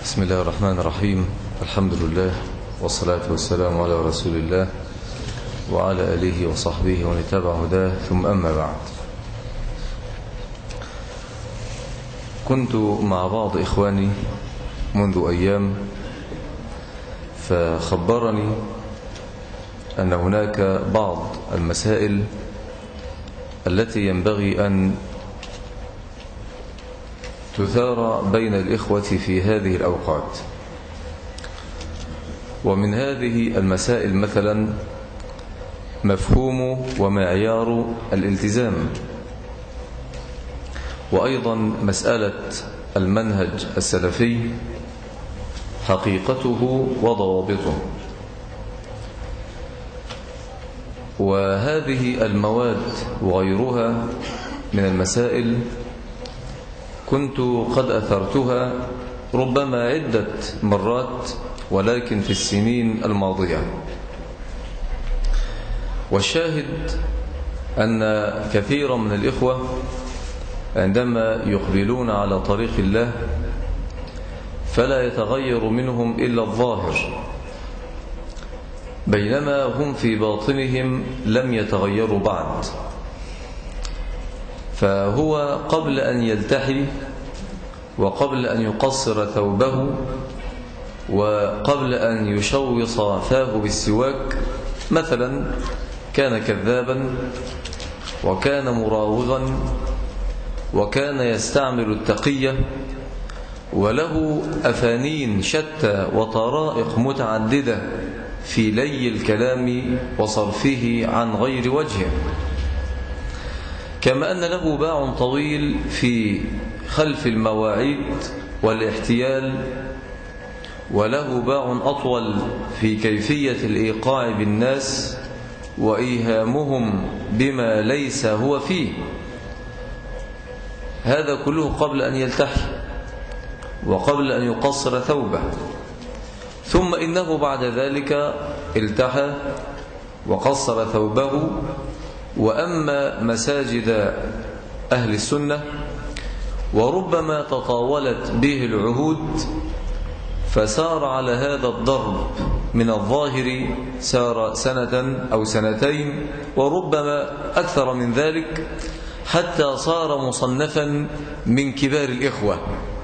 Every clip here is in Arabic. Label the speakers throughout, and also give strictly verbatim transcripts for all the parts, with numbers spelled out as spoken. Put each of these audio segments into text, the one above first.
Speaker 1: بسم الله الرحمن الرحيم. الحمد لله والصلاة والسلام على رسول الله وعلى آله وصحبه ومن اتبع هداه، ثم أما بعد. كنت مع بعض إخواني منذ أيام فخبرني أن هناك بعض المسائل التي ينبغي أن تثار بين الإخوة في هذه الأوقات. ومن هذه المسائل مثلا مفهوم ومعيار الالتزام، وأيضا مسألة المنهج السلفي حقيقته وضوابطه. وهذه المواد وغيرها من المسائل كنت قد أثرتها ربما عدة مرات، ولكن في السنين الماضية. والشاهد أن كثيرا من الإخوة عندما يقبلون على طريق الله فلا يتغير منهم إلا الظاهر، بينما هم في باطنهم لم يتغيروا بعد. فهو قبل أن يلتحي وقبل أن يقصر ثوبه وقبل أن يشوص فاه بالسواك مثلا كان كذابا، وكان مراوغا، وكان يستعمل التقية، وله أفانين شتى وطرائق متعددة في لي الكلام وصرفه عن غير وجهه، كما أن له باع طويل في خلف المواعيد والاحتيال، وله باع أطول في كيفية الإيقاع بالناس وإيهامهم بما ليس هو فيه. هذا كله قبل أن يلتحي وقبل أن يقصر ثوبه، ثم إنه بعد ذلك التحى وقصر ثوبه. وأما مساجد أهل السنة وربما تطاولت به العهود فسار على هذا الضرب من الظاهر، سار سنة أو سنتين وربما أكثر من ذلك، حتى صار مصنفا من كبار الإخوة،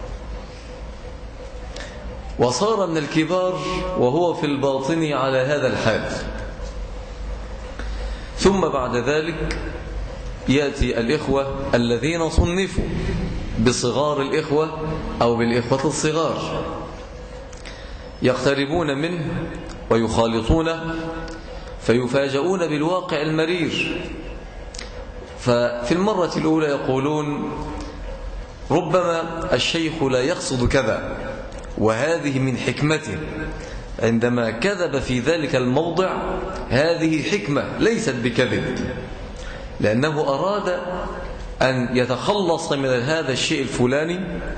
Speaker 1: وصار من الكبار وهو في الباطن على هذا الحال. ثم بعد ذلك يأتي الإخوة الذين صنفوا بصغار الإخوة أو بالإخوة الصغار، يقتربون منه ويخالطونه فيفاجؤون بالواقع المرير. ففي المرة الأولى يقولون ربما الشيخ لا يقصد كذا، وهذه من حكمته عندما كذب في ذلك الموضع، هذه حكمة ليست بكذب، لأنه أراد أن يتخلص من هذا الشيء الفلاني،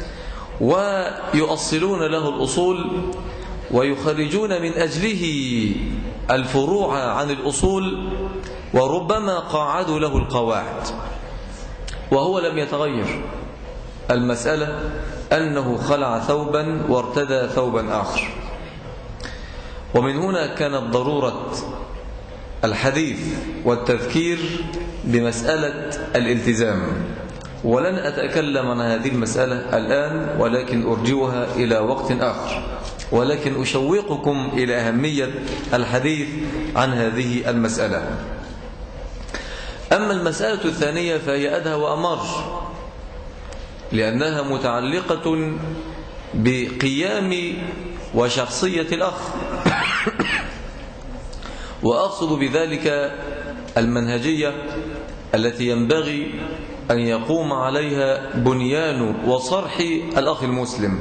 Speaker 1: ويؤصلون له الأصول ويخرجون من أجله الفروع عن الأصول، وربما قاعدوا له القواعد وهو لم يتغير. المسألة أنه خلع ثوبا وارتدى ثوبا آخر. ومن هنا كانت ضرورة الحديث والتذكير بمسألة الالتزام. ولن أتكلم عن هذه المسألة الآن، ولكن أرجوها إلى وقت آخر، ولكن أشوقكم إلى أهمية الحديث عن هذه المسألة. أما المسألة الثانية فهي أدهى وأمر، لأنها متعلقة بقيام وشخصية الأخ، وأقصد بذلك المنهجية التي ينبغي أن يقوم عليها بنيان وصرح الأخ المسلم.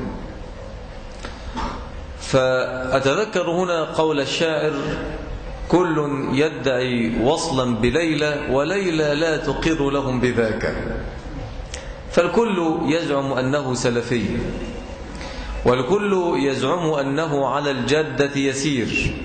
Speaker 1: فأتذكر هنا قول الشاعر: كل يدعي وصلا بليلى وليلى لا تقر لهم بذاك. فالكل يزعم أنه سلفي، والكل يزعم أنه على الجادة يسير،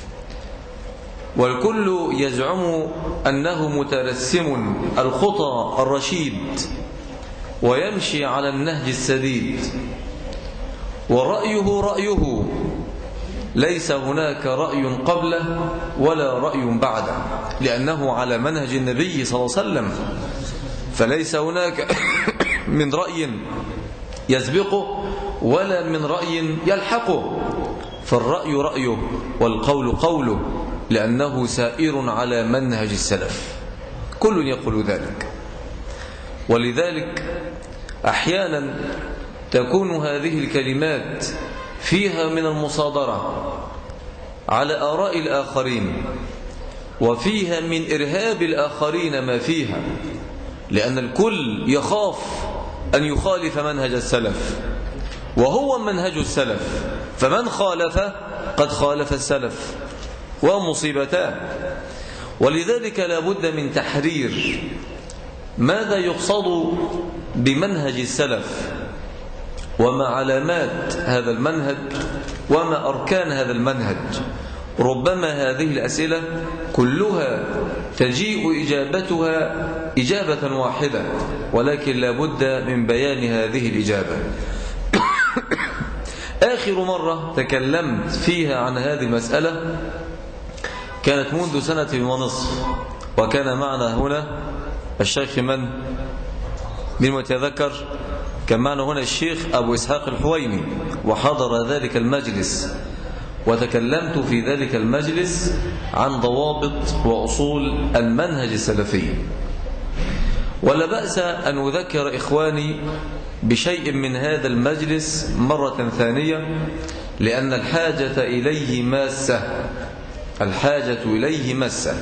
Speaker 1: والكل يزعم أنه مترسم الخطى الرشيد ويمشي على النهج السديد، ورأيه رأيه، ليس هناك رأي قبله ولا رأي بعده، لأنه على منهج النبي صلى الله عليه وسلم، فليس هناك من رأي يسبقه ولا من رأي يلحقه، فالرأي رأيه والقول قوله، لأنه سائر على منهج السلف، كل يقول ذلك. ولذلك أحيانا تكون هذه الكلمات فيها من المصادرة على آراء الآخرين، وفيها من إرهاب الآخرين ما فيها، لأن الكل يخاف أن يخالف منهج السلف، وهو منهج السلف، فمن خالف قد خالف السلف، ومصيبتان. ولذلك لا بد من تحرير ماذا يقصد بمنهج السلف، وما علامات هذا المنهج، وما أركان هذا المنهج. ربما هذه الأسئلة كلها تجيء إجابتها إجابة واحدة، ولكن لا بد من بيان هذه الإجابة. آخر مرة تكلمت فيها عن هذه المسألة كانت منذ سنة ونصف، وكان معنا هنا الشيخ من من متذكر كان معنا هنا الشيخ أبو إسحاق الحويني، وحضر ذلك المجلس، وتكلمت في ذلك المجلس عن ضوابط وأصول المنهج السلفي. ولا بأس أن أذكر إخواني بشيء من هذا المجلس مرة ثانية، لأن الحاجة إليه ماسة، الحاجة إليه ماسة.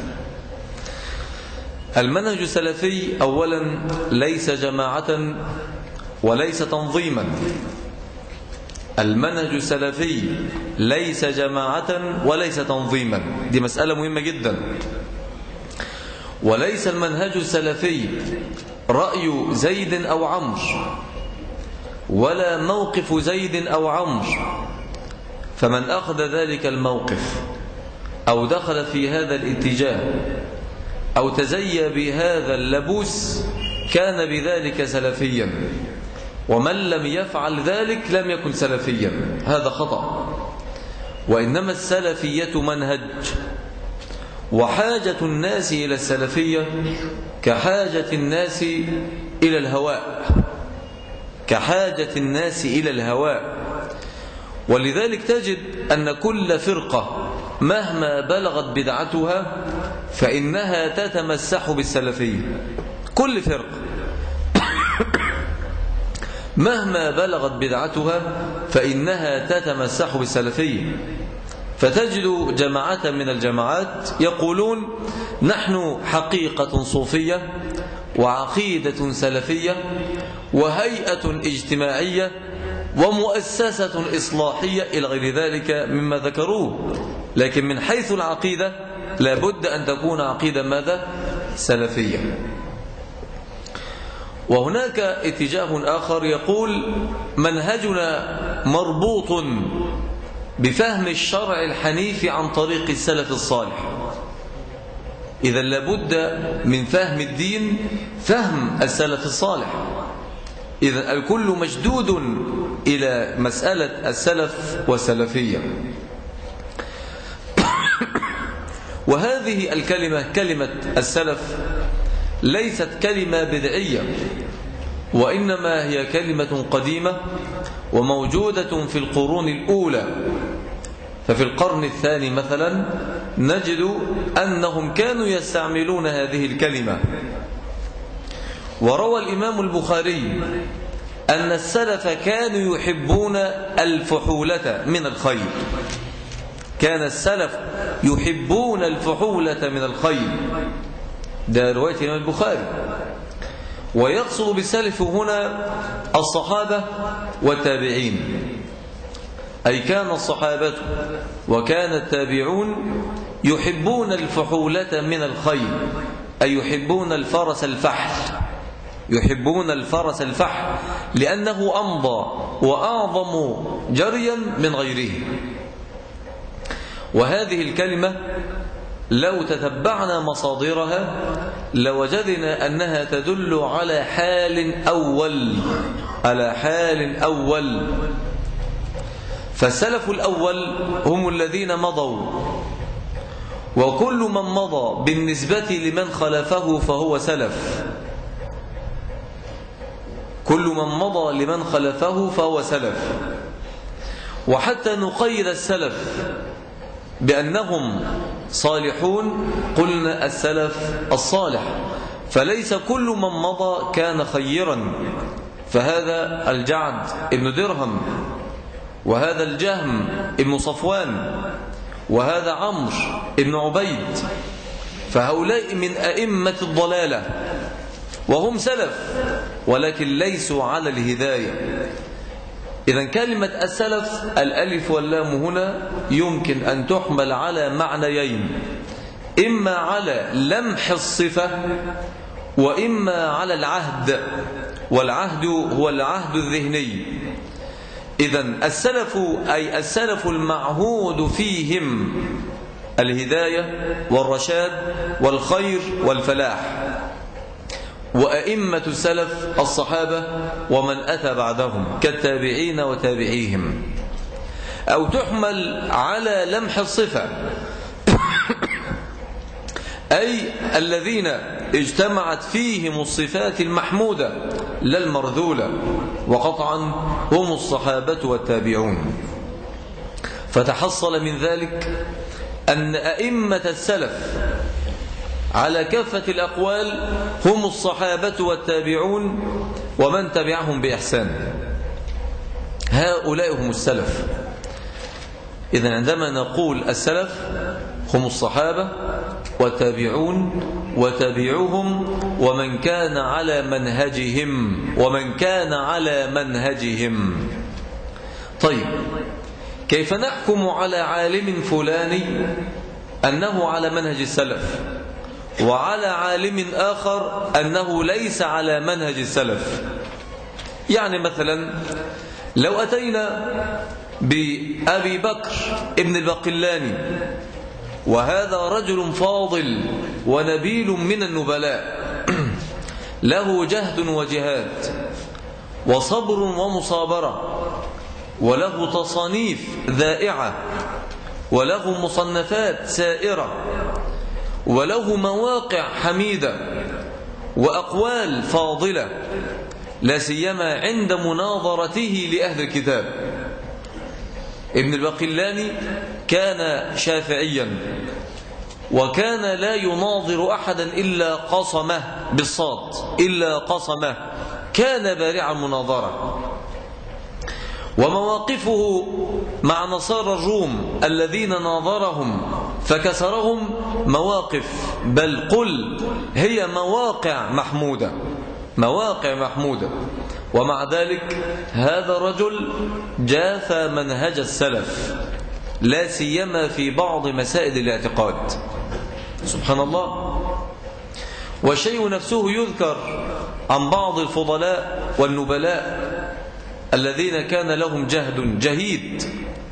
Speaker 1: المنهج السلفي أولا ليس جماعة وليس تنظيما، المنهج السلفي ليس جماعة وليس تنظيما، دي مسألة مهمة جدا. وليس المنهج السلفي رأي زيد أو عمرو، ولا موقف زيد أو عمرو، فمن أخذ ذلك الموقف أو دخل في هذا الاتجاه أو تزيى بهذا اللبوس كان بذلك سلفيا، ومن لم يفعل ذلك لم يكن سلفيا، هذا خطأ. وإنما السلفية منهج، وحاجة الناس إلى السلفية كحاجة الناس إلى الهواء، كحاجة الناس إلى الهواء. ولذلك تجد أن كل فرقة مهما بلغت بدعتها فإنها تتمسح بالسلفية، كل فرقة مهما بلغت بدعتها فإنها تتمسح بالسلفية. فتجد جماعة من الجماعات يقولون نحن حقيقة صوفية وعقيدة سلفية وهيئة اجتماعية ومؤسسة إصلاحية إلى غير ذلك مما ذكروه، لكن من حيث العقيدة لابد أن تكون عقيدة ماذا؟ سلفية. وهناك اتجاه آخر يقول منهجنا مربوط بفهم الشرع الحنيف عن طريق السلف الصالح. إذا لابد من فهم الدين فهم السلف الصالح، إذا الكل مشدود إلى مسألة السلف والسلفية. وهذه الكلمة كلمة السلف ليست كلمة بدعية، وإنما هي كلمة قديمة وموجودة في القرون الأولى. ففي القرن الثاني مثلا نجد أنهم كانوا يستعملون هذه الكلمة. وروى الإمام البخاري أن السلف كانوا يحبون الفحولة من الخير، كان السلف يحبون الفحولة من الخير، ده رواية الإمام البخاري. ويقصد بالسلف هنا الصحابة والتابعين، أي كان الصحابة وكان التابعون يحبون الفحولة من الخير، أي يحبون الفرس الفحل، يحبون الفرس الفحل لأنه أمضى وأعظم جريا من غيره. وهذه الكلمة لو تتبعنا مصادرها لوجدنا أنها تدل على حال أول، على حال أول فالسلف الأول هم الذين مضوا، وكل من مضى بالنسبة لمن خلفه فهو سلف، كل من مضى لمن خلفه فهو سلف. وحتى نقيد السلف بأنهم صالحون قلنا السلف الصالح، فليس كل من مضى كان خيرا، فهذا الجعد ابن درهم، وهذا الجهم ابن صفوان، وهذا عمرو ابن عبيد، فهؤلاء من أئمة الضلالة وهم سلف ولكن ليسوا على الهداية. إذن كلمة السلف الألف واللام هنا يمكن أن تحمل على معنيين، إما على لمح الصفة وإما على العهد، والعهد هو العهد الذهني. إذن السلف أي السلف المعهود فيهم الهداية والرشاد والخير والفلاح، وأئمة السلف الصحابة ومن أتى بعدهم كالتابعين وتابعيهم. أو تحمل على لمح الصفة أي الذين اجتمعت فيهم الصفات المحمودة لا المرذولة، وقطعا هم الصحابة والتابعون. فتحصل من ذلك أن أئمة السلف على كافة الأقوال هم الصحابة والتابعون ومن تبعهم بإحسان، هؤلاء هم السلف. إذن عندما نقول السلف هم الصحابة والتابعون وتابعوهم ومن كان على منهجهم ومن كان على منهجهم. طيب، كيف نحكم على عالم فلاني أنه على منهج السلف وعلى عالم آخر أنه ليس على منهج السلف؟ يعني مثلا لو أتينا بأبي بكر ابن الباقلاني، وهذا رجل فاضل ونبيل من النبلاء له جهد وجهاد وصبر ومصابرة، وله تصانيف ذائعة، وله مصنفات سائرة، وله مواقع حميدة وأقوال فاضلة، لا سيما عند مناظرته لأهل الكتاب. ابن الباقلاني كان شافعيا، وكان لا يناظر أحدا إلا قصمه بالصاد، إلا قصمه، كان بارع المناظرة. ومواقفه مع نصارى الروم الذين ناظرهم فكسرهم مواقف، بل قل هي مواقع محمودة، مواقع محمودة. ومع ذلك هذا الرجل جاف منهج السلف، لا سيما في بعض مسائل الاعتقاد. سبحان الله. والشيء نفسه يذكر عن بعض الفضلاء والنبلاء الذين كان لهم جهد جهيد،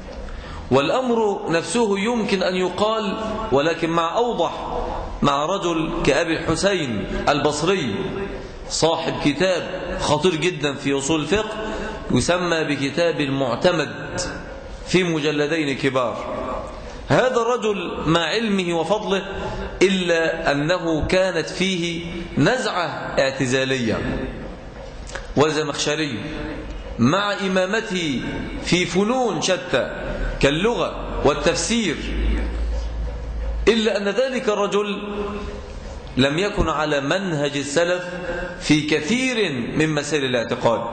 Speaker 1: والأمر نفسه يمكن أن يقال ولكن مع أوضح، مع رجل كأبي الحسين البصري صاحب كتاب خطير جدا في أصول الفقه يسمى بكتاب المعتمد في مجلدين كبار. هذا الرجل مع علمه وفضله إلا أنه كانت فيه نزعة اعتزالية. والزمخشري مع إمامته في فنون شتى كاللغة والتفسير، إلا أن ذلك الرجل لم يكن على منهج السلف في كثير من مسائل الاعتقاد.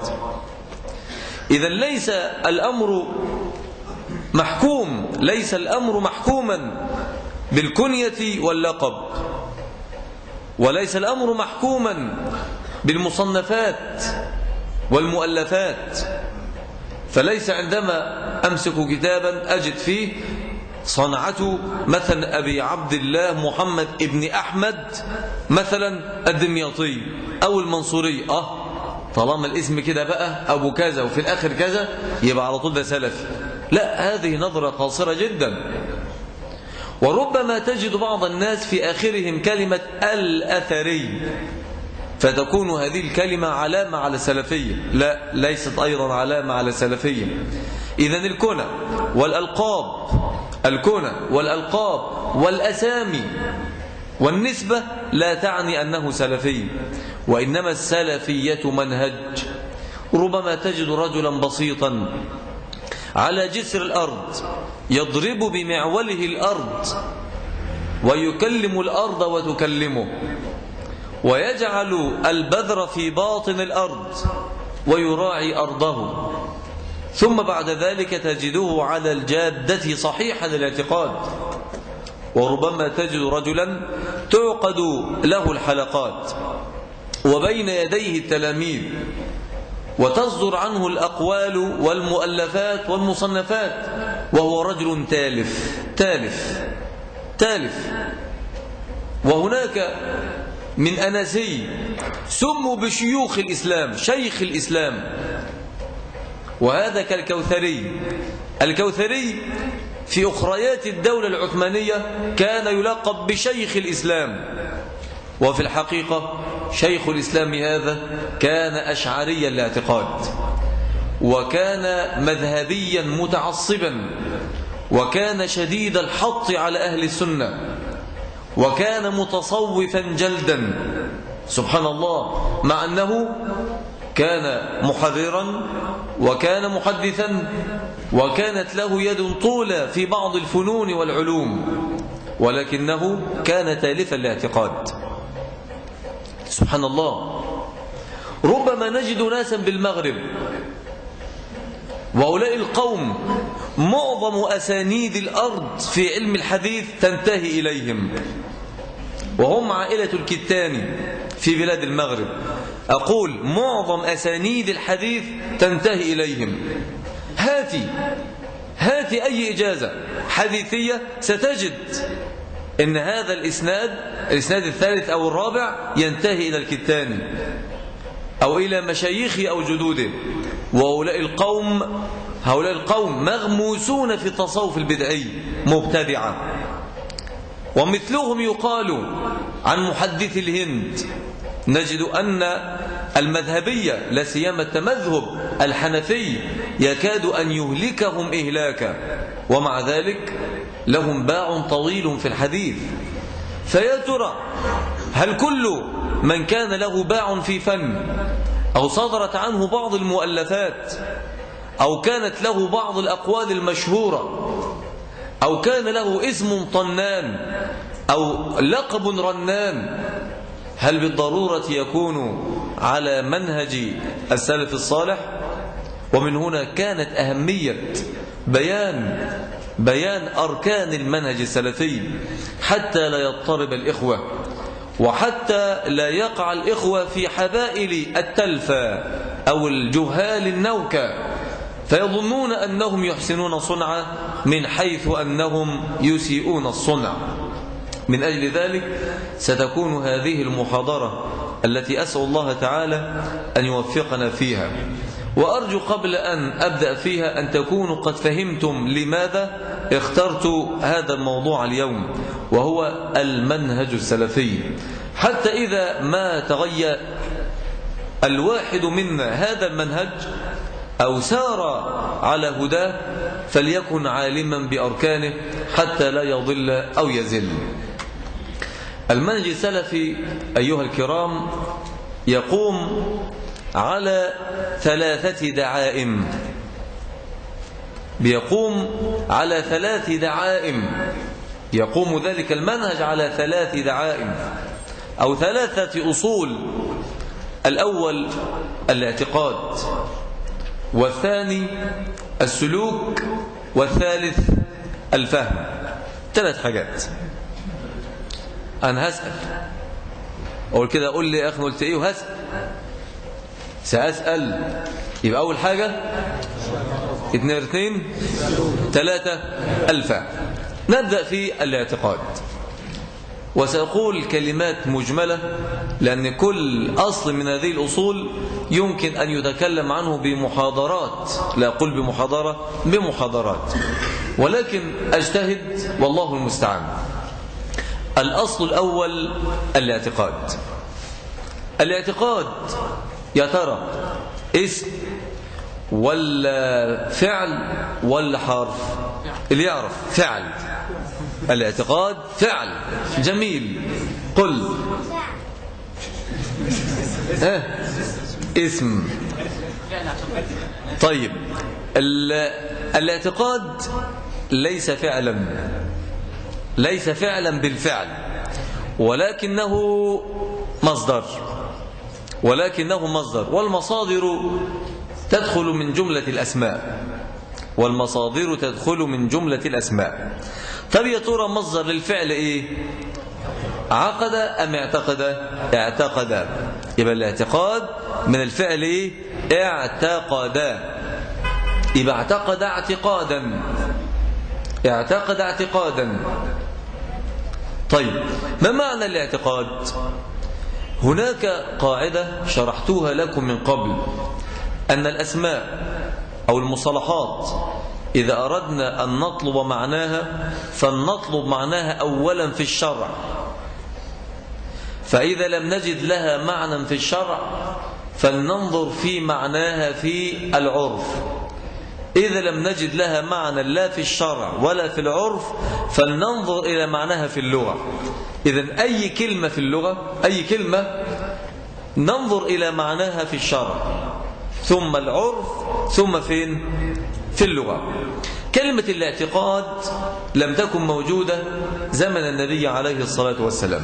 Speaker 1: إذن ليس الأمر محكوم، ليس الأمر محكوما بالكنية واللقب، وليس الأمر محكوما بالمصنفات والمؤلفات. فليس عندما أمسك كتابا أجد فيه صنعته مثلا أبي عبد الله محمد ابن أحمد مثلا الدمياطي أو المنصوري، آه طالما الاسم كده بقى أبو كذا وفي الآخر كذا يبقى على طول ده سلفي. لا، هذه نظرة قاصرة جدا. وربما تجد بعض الناس في آخرهم كلمة الأثري، فتكون هذه الكلمة علامة على سلفية. لا، ليست أيضا علامة على سلفية. إذن الكنى والألقاب الكنى والألقاب والأسامي والنسبة لا تعني أنه سلفي، وإنما السلفية منهج. ربما تجد رجلا بسيطا على جسر الأرض يضرب بمعوله الأرض ويكلم الأرض وتكلمه، ويجعل البذر في باطن الأرض ويراعي أرضه، ثم بعد ذلك تجده على الجادة صحيح الاعتقاد. وربما تجد رجلا تعقد له الحلقات وبين يديه التلاميذ وتصدر عنه الأقوال والمؤلفات والمصنفات، وهو رجل تالف تالف تالف. وهناك من أناسي سموا بشيوخ الإسلام، شيخ الإسلام، وهذا كالكوثري. الكوثري في أخريات الدولة العثمانية كان يلقب بشيخ الإسلام، وفي الحقيقة شيخ الإسلام هذا كان أشعري الاعتقاد، وكان مذهبيا متعصبا، وكان شديد الحط على أهل السنة، وكان متصوفا جلدا سبحان الله، مع أنه كان محررا وكان محدثا وكانت له يد طولة في بعض الفنون والعلوم، ولكنه كان تالفا الاعتقاد سبحان الله. ربما نجد ناسا بالمغرب، وأولئك القوم معظم أسانيد الأرض في علم الحديث تنتهي إليهم، وهم عائلة الكتاني في بلاد المغرب. أقول معظم أسانيد الحديث تنتهي إليهم. هاتي هاتي أي إجازة حديثية ستجد إن هذا الإسناد الإسناد الثالث أو الرابع ينتهي إلى الكتاني أو إلى مشايخه أو جدوده. وهؤلاء القوم هؤلاء القوم مغموسون في التصوف البدعي مبتدعة. ومثلهم يقال عن محدث الهند. نجد أن المذهبية لا سيما التمذهب الحنفي يكاد أن يهلكهم إهلاكا، ومع ذلك لهم باع طويل في الحديث. فيا ترى هل كل من كان له باع في فن أو صدرت عنه بعض المؤلفات أو كانت له بعض الأقوال المشهورة أو كان له اسم طنان أو لقب رنان، هل بالضرورة يكون على منهج السلف الصالح؟ ومن هنا كانت أهمية بيان بيان أركان المنهج السلفي حتى لا يضطرب الإخوة، وحتى لا يقع الإخوة في حبائل التلفة أو الجهال النوكة فيظنون أنهم يحسنون صنعا من حيث أنهم يسيئون الصنع. من أجل ذلك ستكون هذه المحاضرة التي أسأل الله تعالى أن يوفقنا فيها، وأرجو قبل أن أبدأ فيها أن تكونوا قد فهمتم لماذا اخترت هذا الموضوع اليوم، وهو المنهج السلفي، حتى إذا ما تغير الواحد منا هذا المنهج أو سار على هداه فليكن عالما بأركانه حتى لا يضل أو يزل. المنهج السلفي أيها الكرام يقوم على ثلاثة دعائم، بيقوم على ثلاث دعائم، يقوم ذلك المنهج على ثلاث دعائم أو ثلاثة أصول. الأول الاعتقاد، والثاني السلوك، والثالث الفهم. ثلاث حاجات. أنا هسأل أقول كده، أقول لي يا أخي قلت إيه وهسأل سأسأل. يبقى أول حاجة اثنين اثنين ثلاثة الفهم. نبدأ في الاعتقاد، وسأقول كلمات مجملة لأن كل أصل من هذه الأصول يمكن أن يتكلم عنه بمحاضرات، لا أقول بمحاضرة بمحاضرات، ولكن أجتهد والله المستعان. الأصل الأول الاعتقاد. الاعتقاد يا ترى اسم ولا فعل ولا حرف؟ اللي يعرف فعل. الاعتقاد فعل. جميل. قل اه اسم. طيب الاعتقاد ليس فعلا، ليس فعلا بالفعل، ولكنه مصدر، ولكنه مصدر. والمصادر تدخل من جملة الأسماء، والمصادر تدخل من جملة الأسماء. طب يا ترى مصدر للفعل إيه؟ عقد أم اعتقد؟ اعتقد. يبقى الاعتقاد من الفعل إيه؟ اعتقد. يبقى اعتقد اعتقادا، اعتقد اعتقادا. طيب ما معنى الاعتقاد؟ هناك قاعدة شرحتوها لكم من قبل، أن الأسماء أو المصطلحات إذا أردنا أن نطلب معناها فلنطلب معناها أولا في الشرع، فإذا لم نجد لها معنى في الشرع فلننظر في معناها في العرف. إذا لم نجد لها معنى لا في الشرع ولا في العرف فلننظر إلى معناها في اللغة. إذن أي كلمة في اللغة، أي كلمة ننظر إلى معناها في الشرع ثم العرف ثم فين؟ في اللغة. كلمة الاعتقاد لم تكن موجودة زمن النبي عليه الصلاة والسلام،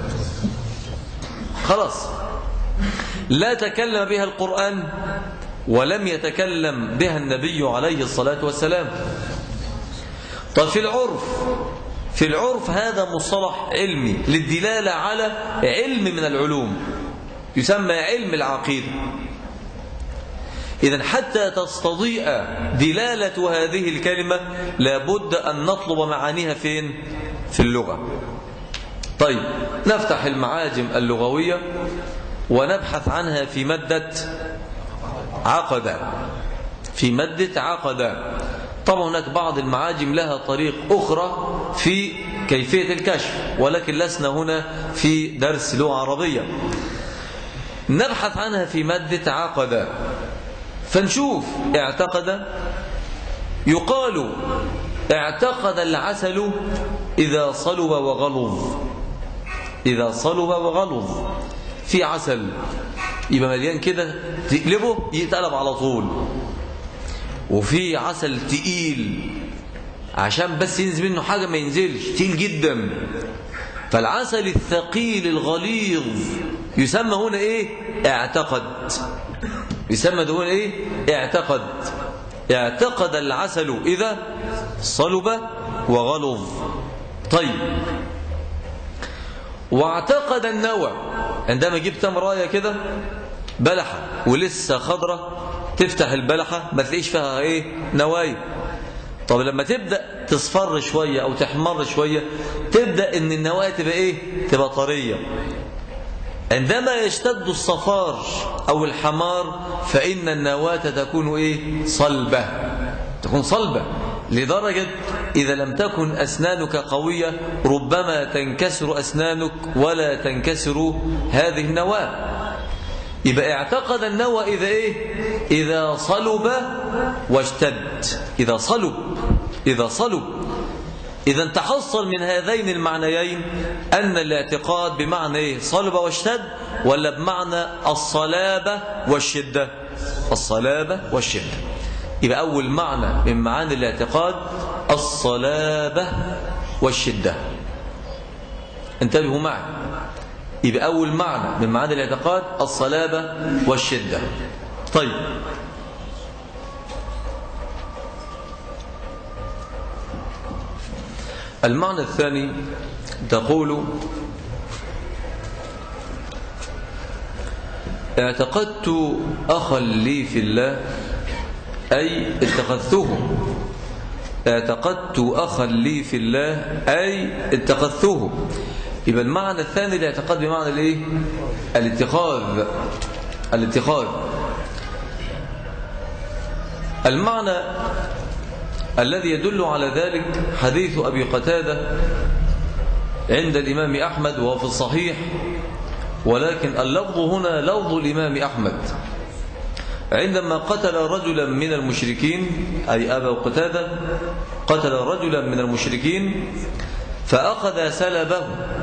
Speaker 1: خلاص لا تكلم بها القرآن ولم يتكلم بها النبي عليه الصلاة والسلام. طيب في العرف، في العرف هذا مصطلح علمي للدلالة على علم من العلوم يسمى علم العقيدة. إذن حتى تستضيء دلالة هذه الكلمة لابد أن نطلب معانيها فين؟ في اللغة. طيب نفتح المعاجم اللغوية ونبحث عنها في مادة عقد، في مادة عقد. طبعا هناك بعض المعاجم لها طريق أخرى في كيفية الكشف، ولكن لسنا هنا في درس لغة عربية. نبحث عنها في مادة عقد فنشوف اعتقد. يقال اعتقد العسل إذا صلب وغلظ، إذا صلب وغلظ. في عسل يبقى مليان كده تقلبه يتقلب على طول، وفي عسل تقيل عشان بس ينزل منه حاجة ما ينزلش، تقيل جدا. فالعسل الثقيل الغليظ يسمى هنا ايه؟ اعتقد. يسمى هنا ايه؟ اعتقد. اعتقد العسل إذا صلب وغلظ. طيب واعتقد النوى، عندما جبت تمرايه كده بلحة ولسه خضرة تفتح البلحة ما تلاقيش فيها ايه؟ نوايا. طب لما تبدأ تصفر شوية أو تحمر شوية تبدأ ان النوايا تبقى ايه؟ تبقى طرية. عندما يشتد الصفار أو الحمار فإن النواة تكون ايه؟ صلبة، تكون صلبة لدرجة إذا لم تكن أسنانك قوية ربما تنكسر أسنانك ولا تنكسر هذه النواة. يبقى اعتقد النوى إذا إيه؟ إذا صلب واشتد. إذا صلب، إذا صلب. إذا تحصل من هذين المعنيين أن الاعتقاد بمعنى إيه؟ صلب واشتد، ولا بمعنى الصلابة والشدة؟ الصلابة والشدة. يبقى أول معنى من معاني الاعتقاد الصلابة والشدة. انتبهوا معي. يبقى أول معنى من معاني الاعتقاد الصلابة والشدة. طيب المعنى الثاني تقول اعتقدت أخا لي في الله، أي اتخذته. اعتقدت أخا لي في الله أي اتخذته. يبقى المعنى الثاني الاعتقاد بمعنى الايه؟ الاتخاذ. الاتخاذ. المعنى الذي يدل على ذلك حديث أبي قتادة عند الإمام أحمد وهو في الصحيح، ولكن اللفظ هنا لفظ الإمام أحمد. عندما قتل رجلا من المشركين، أي أبا قتادة قتل رجلا من المشركين فأخذ سلبه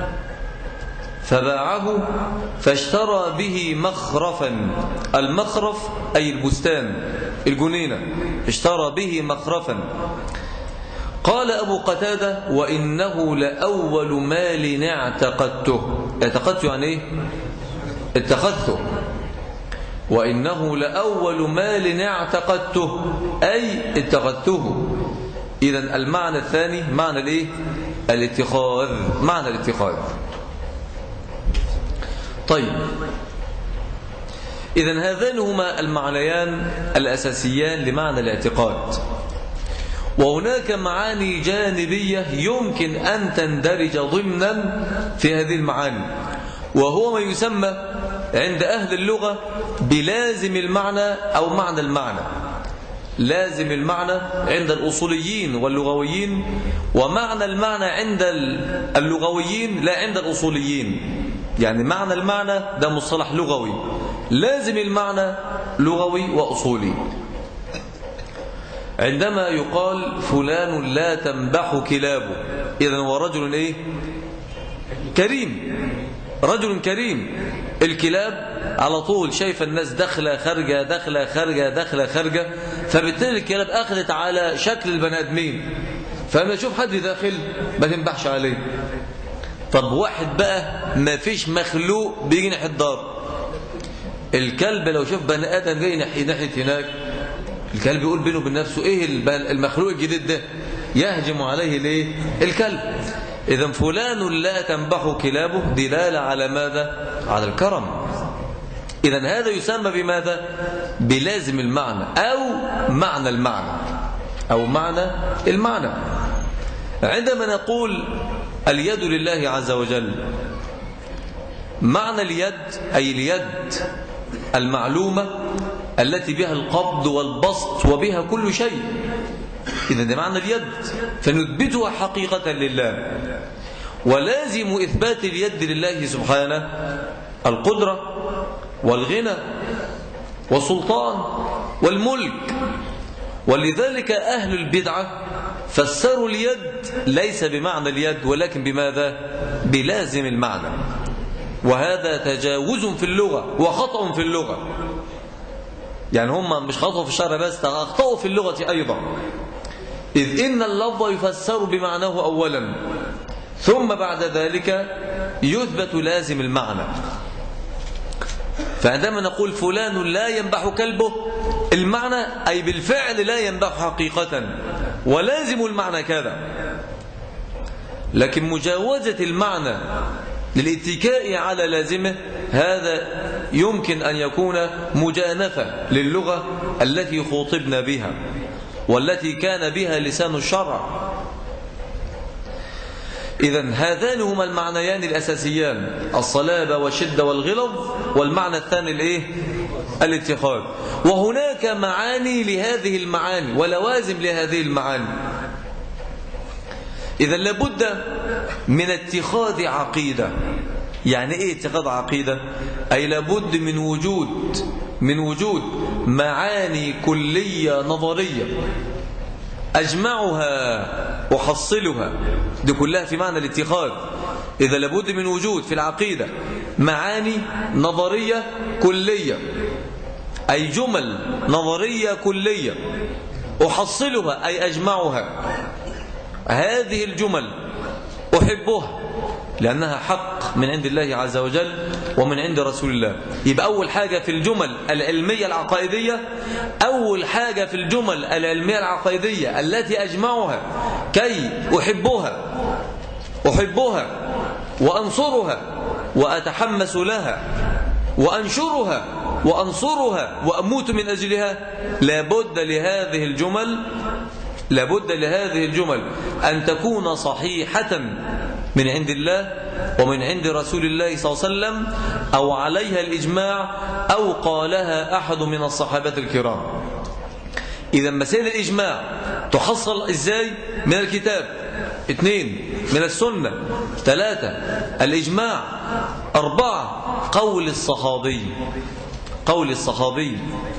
Speaker 1: فباعه فاشترى به مخرفا. المخرف أي البستان، الجنينة، اشترى به مخرفا. قال أبو قتادة: وإنه لأول مال اعتقدته. اعتقدته يعني إيه؟ اتخذته. وإنه لأول مال اعتقدته، أي اتخذته. إذن المعنى الثاني معنى الإيه؟ الاتخاذ، معنى الاتخاذ. طيب، إذن هذان هما المعنيان الأساسيان لمعنى الاعتقاد. وهناك معاني جانبية يمكن أن تندرج ضمنا في هذه المعاني، وهو ما يسمى عند أهل اللغة بلازم المعنى أو معنى المعنى. لازم المعنى عند الأصوليين واللغويين، ومعنى المعنى عند اللغويين لا عند الأصوليين. يعني معنى المعنى ده مصطلح لغوي، لازم المعنى لغوي وأصولي. عندما يقال فلان لا تنبح كلابه، إذن هو رجل إيه؟ كريم، رجل كريم. الكلاب على طول شايف الناس داخله خارجه داخله خارجه داخله خارجه، فبالتالي الكلاب أخذت على شكل البني آدمين، فلما يشوف حد داخل ما تنبحش عليه. طب واحد بقى ما فيش مخلوق بيجي ناحية الدار، الكلب لو شوف بني آدم جاي ناحية هناك، الكلب يقول بينه وبين نفسه ايه المخلوق الجديد ده، يهجم عليه ليه؟ الكلب. إذن فلان لا تنبح كلابه دلالة على ماذا؟ على الكرم. إذن هذا يسمى بماذا؟ بلازم المعنى أو معنى المعنى أو معنى المعنى. عندما نقول اليد لله عز وجل، معنى اليد أي اليد المعلومة التي بها القبض والبسط وبها كل شيء. إذن ده معنى اليد، فنثبتها حقيقة لله. ولازم إثبات اليد لله سبحانه القدرة والغنى والسلطان والملك. ولذلك أهل البدعة فسروا اليد ليس بمعنى اليد ولكن بماذا؟ بلازم المعنى. وهذا تجاوز في اللغة وخطأ في اللغة. يعني هم مش خطأوا في الشرع بس، أخطأوا في اللغة أيضا، إذ إن اللفظ يفسر بمعناه أولا ثم بعد ذلك يثبت لازم المعنى. فعندما نقول فلان لا ينبح كلبه، المعنى أي بالفعل لا ينبح حقيقة، ولازم المعنى كذا. لكن مجاوزة المعنى للاتكاء على لازمه، هذا يمكن أن يكون مجانفة للغة التي خاطبنا بها والتي كان بها لسان الشرع. إذن هذان هما المعنيان الأساسيان، الصلابة والشدة والغلظ، والمعنى الثاني الإيه؟ الاتخاذ. وهناك معاني لهذه المعاني ولوازم لهذه المعاني. إذن لابد من اتخاذ عقيدة. يعني إيه اتخاذ عقيدة؟ أي لابد من وجود من وجود معاني كلية نظرية أجمعها أحصلها، دي كلها في معنى الاتخاذ. إذا لابد من وجود في العقيدة معاني نظرية كلية، أي جمل نظرية كلية أحصلها أي أجمعها. هذه الجمل أحبها لأنها حق من عند الله عز وجل ومن عند رسول الله. يبقى أول حاجة في الجمل العلمية العقائدية، أول حاجة في الجمل العلمية العقائدية التي أجمعها كي أحبها أحبها وأنصرها وأتحمس لها وأنشرها وأنصرها وأموت من أجلها، لابد لهذه الجمل لابد لهذه الجمل أن تكون صحيحة من عند الله ومن عند رسول الله صلى الله عليه وسلم، أو عليها الإجماع، أو قالها أحد من الصحابة الكرام. إذا مسائل الإجماع تحصل إزاي؟ من الكتاب. اثنين، من السنة. ثلاثة، الإجماع. أربعة، قول الصحابي قول الصحابي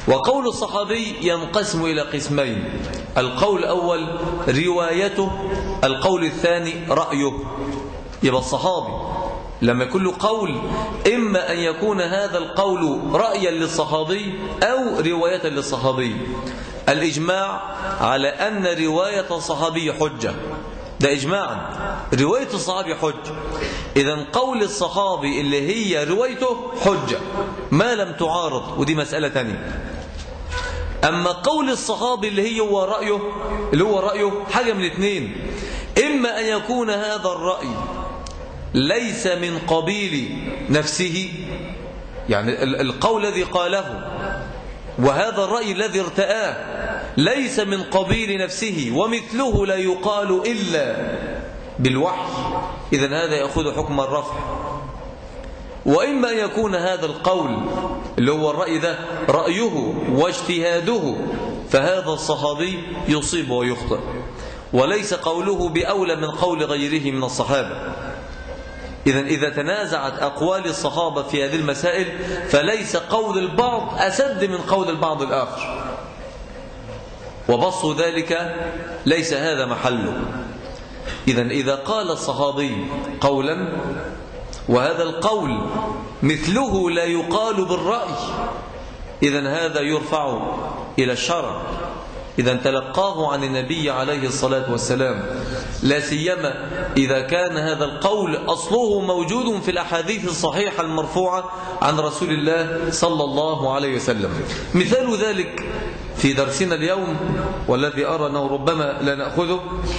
Speaker 1: وقول الصحابي ينقسم إلى قسمين: القول الأول روايته، القول الثاني رأيه. يبقى الصحابي لما يكون له قول إما أن يكون هذا القول رأيا للصحابي أو رواية للصحابي. الإجماع على أن رواية الصحابي حجة، ده إجماعا، رواية الصحابي حجة. إذن قول الصحابي اللي هي روايته حجة ما لم تعارض، ودي مسألة تانية. أما قول الصحابي اللي هي هو رأيه، اللي هو رأيه حاجة من اثنين: إما أن يكون هذا الرأي ليس من قبيل نفسه، يعني القول الذي قاله وهذا الرأي الذي ارتآه ليس من قبيل نفسه، ومثله لا يقال إلا بالوحي، إذن هذا يأخذ حكم الرفع. وإما أن يكون هذا القول اللي هو الرأي ده رأيه واجتهاده، فهذا الصحابي يصيب ويخطئ، وليس قوله بأولى من قول غيره من الصحابة. إذن إذا تنازعت أقوال الصحابة في هذه المسائل فليس قول البعض أسد من قول البعض الآخر، وبسط ذلك ليس هذا محله. إذن إذا قال الصحابي قولا وهذا القول مثله لا يقال بالرأي، إذن هذا يرفع إلى الشرع، إذا تلقاه عن النبي عليه الصلاة والسلام، لا سيما إذا كان هذا القول أصله موجود في الأحاديث الصحيحة المرفوعة عن رسول الله صلى الله عليه وسلم. مثال ذلك في درسنا اليوم والذي أرى أنه ربما لا نأخذه،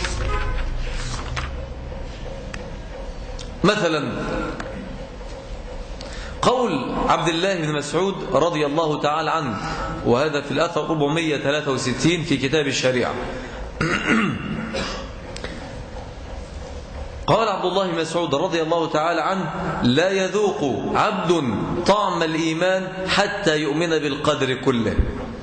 Speaker 1: مثلا قول عبد الله بن مسعود رضي الله تعالى عنه، وهذا في الأثر أربعمائة وثلاثة وستين في كتاب الشريعة. قال عبد الله بن مسعود رضي الله تعالى عنه: لا يذوق عبد طعم الإيمان حتى يؤمن بالقدر كله.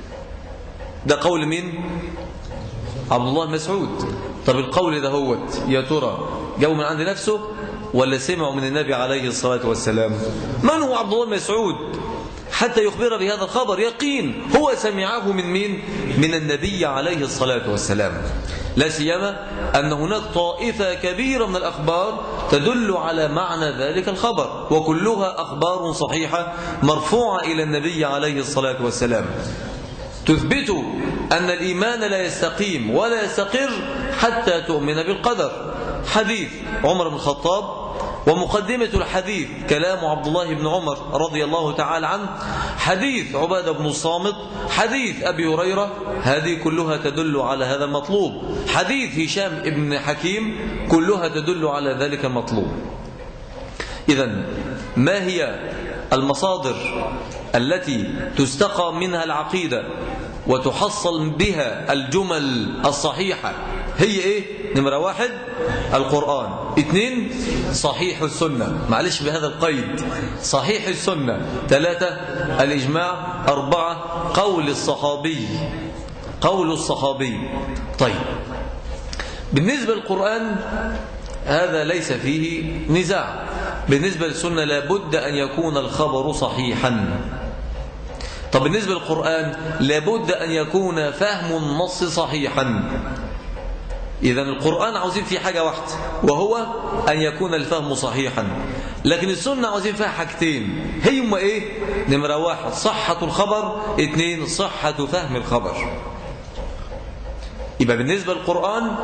Speaker 1: ده قول مين؟ عبد الله بن مسعود. طب القول ده هو يا ترى جاء من عند نفسه ولا سمعوا من النبي عليه الصلاة والسلام؟ من هو عبد الله بن مسعود حتى يخبر بهذا الخبر؟ يقين هو سمعه من مين؟ من النبي عليه الصلاة والسلام. لا سيما أن هناك طائفة كبيرة من الأخبار تدل على معنى ذلك الخبر، وكلها أخبار صحيحة مرفوعة إلى النبي عليه الصلاة والسلام، تثبت أن الإيمان لا يستقيم ولا يستقر حتى تؤمن بالقدر. حديث عمر بن الخطاب، ومقدمة الحديث كلام عبد الله بن عمر رضي الله تعالى عنه، حديث عبادة بن الصامت، حديث أبي هريرة، هذه كلها تدل على هذا المطلوب. حديث هشام بن حكيم، كلها تدل على ذلك المطلوب. إذن ما هي المصادر التي تستقى منها العقيدة وتحصل بها الجمل الصحيحة؟ هي إيه؟ نمرة واحد القرآن، اثنين صحيح السنة، معلش بهذا القيد، صحيح السنة، ثلاثة الإجماع، أربعة قول الصحابي، قول الصحابي. طيب بالنسبة للقرآن هذا ليس فيه نزاع. بالنسبة للسنة لابد أن يكون الخبر صحيحا. طب بالنسبة للقرآن لابد أن يكون فهم النص صحيحا. إذن القرآن عاوزين فيه حاجة واحدة، وهو أن يكون الفهم صحيحا. لكن السنة عاوزين فيها حاجتين، هيما إيه؟ نمرة واحد صحة الخبر، اثنين صحة فهم الخبر. يبقى بالنسبة للقرآن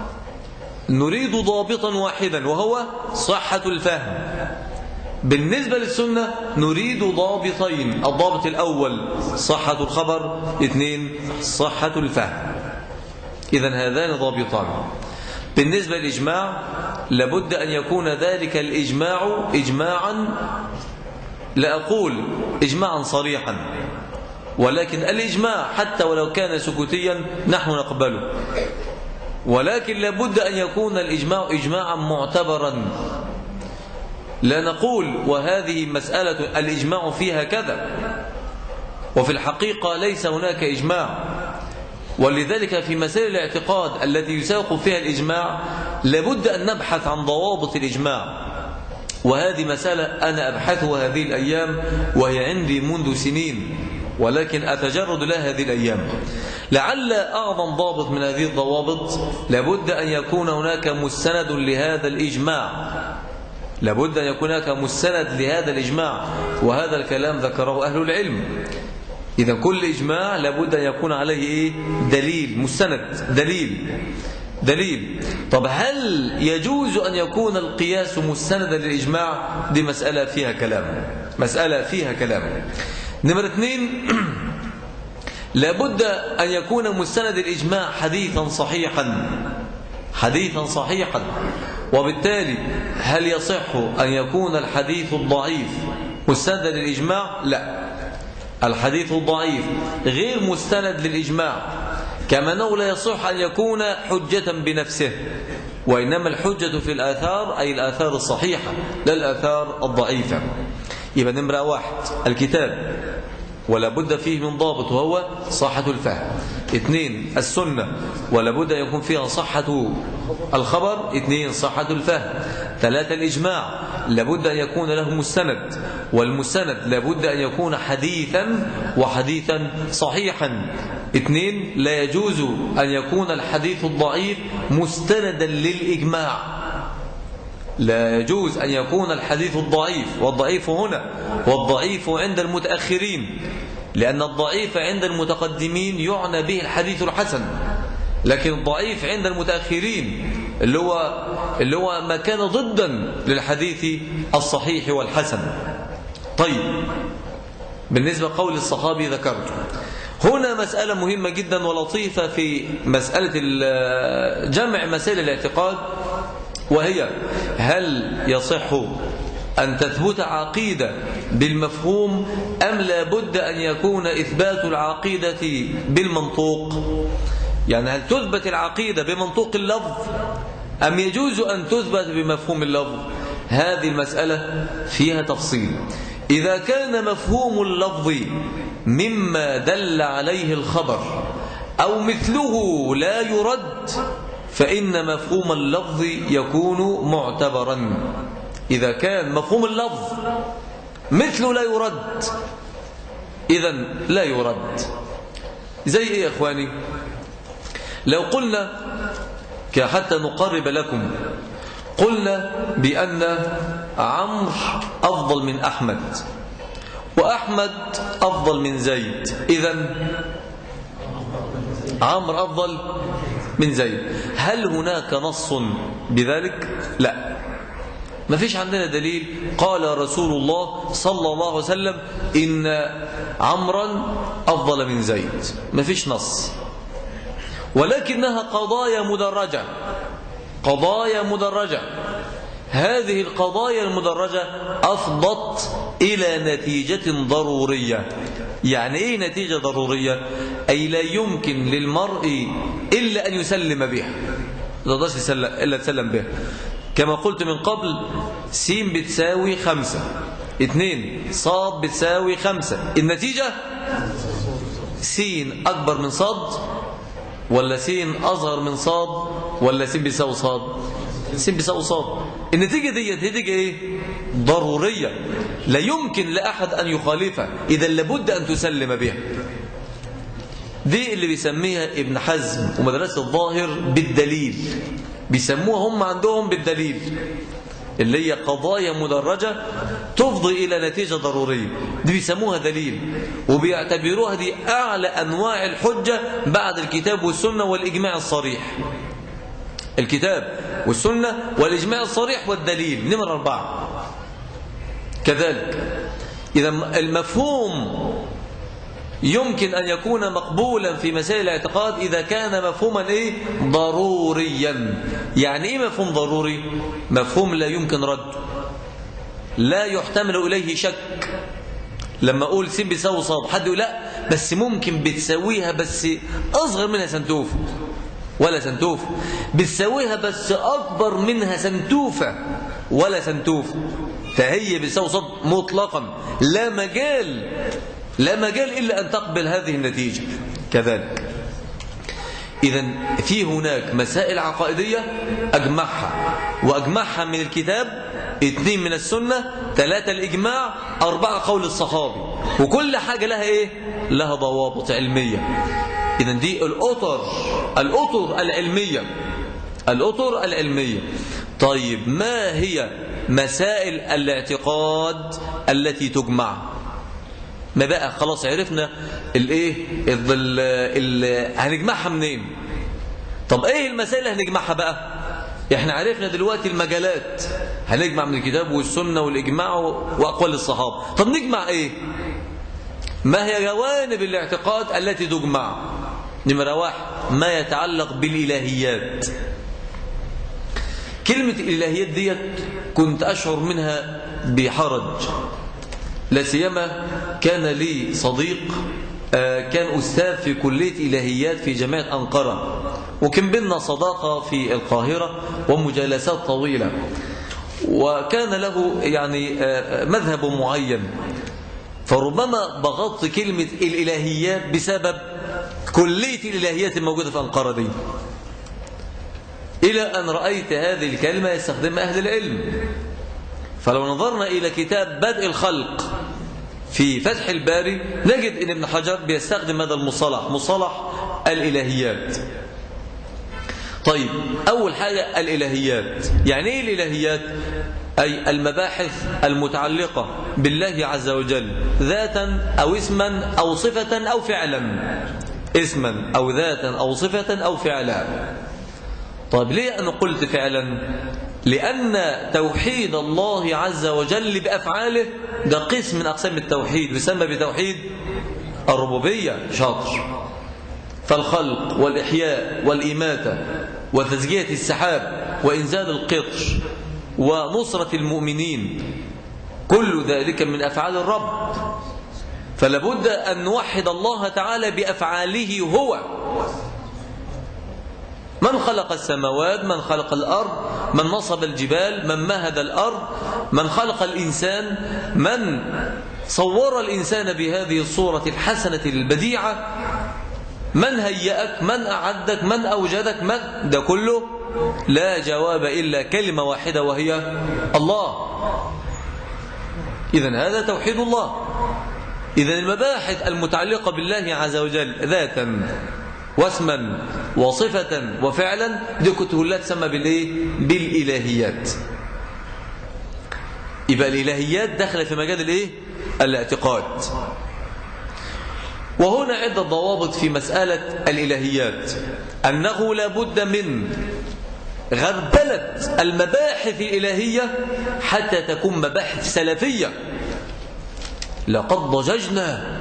Speaker 1: نريد ضابطا واحدا وهو صحة الفهم. بالنسبة للسنة نريد ضابطين، الضابط الأول صحة الخبر، اثنين صحة الفهم. إذن هذان ضابطان. بالنسبة للإجماع لابد أن يكون ذلك الإجماع إجماعا، لا أقول إجماعا صريحا، ولكن الإجماع حتى ولو كان سكوتيا نحن نقبله، ولكن لابد أن يكون الإجماع إجماعا معتبرا. لا نقول وهذه مسألة الإجماع فيها كذا وفي الحقيقة ليس هناك إجماع. ولذلك في مسائل الاعتقاد التي يساق فيها الإجماع لابد أن نبحث عن ضوابط الإجماع، وهذه مسألة أنا أبحثها هذه الأيام وهي عندي منذ سنين. ولكن أتجرد لها هذه الأيام. لعل أعظم ضابط من هذه الضوابط لابد أن يكون هناك مستند لهذا الإجماع، لابد أن يكون هناك مستند لهذا الإجماع، وهذا الكلام ذكره أهل العلم. إذا كل إجماع لابد أن يكون عليه إيه؟ دليل، مستند، دليل دليل. طب هل يجوز أن يكون القياس مستندا للإجماع؟ دي مسألة فيها كلام، مسألة فيها كلام. نمرة اثنين، لابد أن يكون مستند الإجماع حديثا صحيحا، حديثا صحيحا. وبالتالي هل يصح أن يكون الحديث الضعيف مستندا للإجماع؟ لا، الحديث الضعيف غير مستند للإجماع، كما أنه لا يصح أن يكون حجة بنفسه، وإنما الحجة في الآثار، أي الآثار الصحيحة لا الآثار الضعيفة. يبقى نمرة واحد الكتاب، ولا بد فيه من ضابط وهو صحة الفهم. اثنين السنة، ولا بد أن يكون فيها صحة الخبر. اثنين صحة الفهم. ثلاثة الإجماع، لابد أن يكون له مستند، والمستند لابد أن يكون حديثا وحديثا صحيحا. اثنين لا يجوز أن يكون الحديث الضعيف مستندا للإجماع، لا يجوز أن يكون الحديث الضعيف، والضعيف هنا والضعيف عند المتأخرين، لأن الضعيف عند المتقدمين يعنى به الحديث الحسن، لكن الضعيف عند المتأخرين اللي هو اللي هو ما كان ضدا للحديث الصحيح والحسن. طيب، بالنسبة قول الصحابي ذكرت هنا مسألة مهمة جدا ولطيفة في مسألة جمع مسائل الاعتقاد، وهي هل يصح أن تثبت عقيدة بالمفهوم أم لا بد أن يكون إثبات العقيدة بالمنطوق؟ يعني هل تثبت العقيدة بمنطوق اللفظ أم يجوز أن تثبت بمفهوم اللفظ؟ هذه المسألة فيها تفصيل. إذا كان مفهوم اللفظ مما دل عليه الخبر أو مثله لا يرد، فإن مفهوم اللفظ يكون معتبرا. إذا كان مفهوم اللفظ مثله لا يرد، إذن لا يرد. زي إيه يا إخواني؟ لو قلنا حتى نقرب لكم، قلنا بأن عمرو أفضل من أحمد، وأحمد أفضل من زيد، إذن عمرو أفضل من زيد. هل هناك نص بذلك؟ لا، ما فيش عندنا دليل قال رسول الله صلى الله عليه وسلم إن عمرا أفضل من زيد، ما فيش نص، ولكنها قضايا مدرجة، قضايا مدرجة. هذه القضايا المدرجة أفضت إلى نتيجة ضرورية. يعني إيه نتيجة ضرورية؟ أي لا يمكن للمرء إلا أن يسلم بها، لا تقدرش إلا تسلم بها. كما قلت من قبل، سين بتساوي خمسة، اثنين صاد بتساوي خمسة، النتيجة سين أكبر من صاد ولا سين أصغر من صاد ولا سين بيساوي صاد؟ سين بيساوي صاد. النتيجة دي نتيجة إيه؟ ضرورية، لا يمكن لأحد أن يخالفها، إذا لابد أن تسلم بها. دي اللي بيسميها ابن حزم ومدرسة الظاهر بالدليل، بيسموها هم عندهم بالدليل، اللي هي قضايا مدرجة تفضي إلى نتيجة ضرورية، دي بيسموها دليل، وبيعتبروها دي أعلى أنواع الحجة بعد الكتاب والسنة والإجماع الصريح. الكتاب والسنة والإجماع الصريح والدليل نمرة أربعة. كذلك إذا المفهوم يمكن أن يكون مقبولا في مسائل الاعتقاد إذا كان مفهوما إيه؟ ضروريا. يعني إيه مفهوم ضروري؟ مفهوم لا يمكن رد، لا يحتمل إليه شك. لما أقول سين بيساوي صاد، حد يقول لا بس ممكن بتساويها بس أصغر منها سنتوفة، ولا سنتوفة، بتساويها بس أكبر منها سنتوفة ولا سنتوفة، فهي بتساوي صاد مطلقا، لا مجال لا مجال إلا أن تقبل هذه النتيجة. كذلك إذا في هناك مسائل عقائدية أجمعها، وأجمعها من الكتاب اثنين من السنة، ثلاثة الإجماع، أربعة قول الصحابي. وكل حاجة لها إيه؟ لها ضوابط علمية. إذن دي الأطر الأطر العلمية الأطر العلمية. طيب ما هي مسائل الاعتقاد التي تجمع؟ ما بقى خلاص عرفنا الايه هنجمعها منين. طب ايه المسائل اللي هنجمعها بقى؟ احنا عرفنا دلوقتي المجالات، هنجمع من الكتاب والسنة والإجماع وأقوال الصحابة. طب نجمع ايه؟ ما هي جوانب الاعتقاد التي تجمع؟ نمرة واحد ما يتعلق بالإلهيات. كلمة الإلهيات ديت كنت أشعر منها بحرج، لا سيما كان لي صديق كان أستاذ في كلية إلهيات في جامعة أنقرة، وكان بيننا صداقة في القاهرة ومجالسات طويلة، وكان له يعني مذهب معين، فربما بغضت كلمة الإلهيات بسبب كلية الإلهيات الموجودة في أنقرة دي، إلى أن رأيت هذه الكلمة يستخدمها أهل العلم. فلو نظرنا إلى كتاب بدء الخلق في فتح الباري نجد أن ابن حجر بيستخدم هذا المصطلح، مصطلح الإلهيات. طيب أول حاجة الإلهيات، يعني إيه الإلهيات؟ أي المباحث المتعلقة بالله عز وجل ذاتا أو اسما أو صفة أو فعلا، اسما أو ذاتا أو صفة أو فعلا. طيب ليه أنا قلت فعلا؟ لأن توحيد الله عز وجل بأفعاله ده قسم من أقسام التوحيد، يسمى بتوحيد الربوبية. شاطر. فالخلق والإحياء والإماتة وتزكية السحاب وإنزال القطر ونصرة المؤمنين كل ذلك من أفعال الرب، فلابد أن نوحد الله تعالى بأفعاله هو. من خلق السماوات، من خلق الأرض، من نصب الجبال، من مهد الأرض، من خلق الإنسان، من صور الإنسان بهذه الصورة الحسنة البديعة، من هيأك، من أعدك، من أوجدك، من ده كله لا جواب إلا كلمة واحدة وهي الله. إذن هذا توحيد الله. إذن المباحث المتعلقة بالله عز وجل ذاتا واسما وصفة وفعلا دي كلها تسمى بالايه؟ بالإلهيات. يبقى الإلهيات داخله في مجال الايه؟ الاعتقاد. وهنا عدة ضوابط في مسألة الإلهيات، أنه لا بد من غربلة المباحث الإلهية حتى تكون مباحث سلفية. لقد ضججنا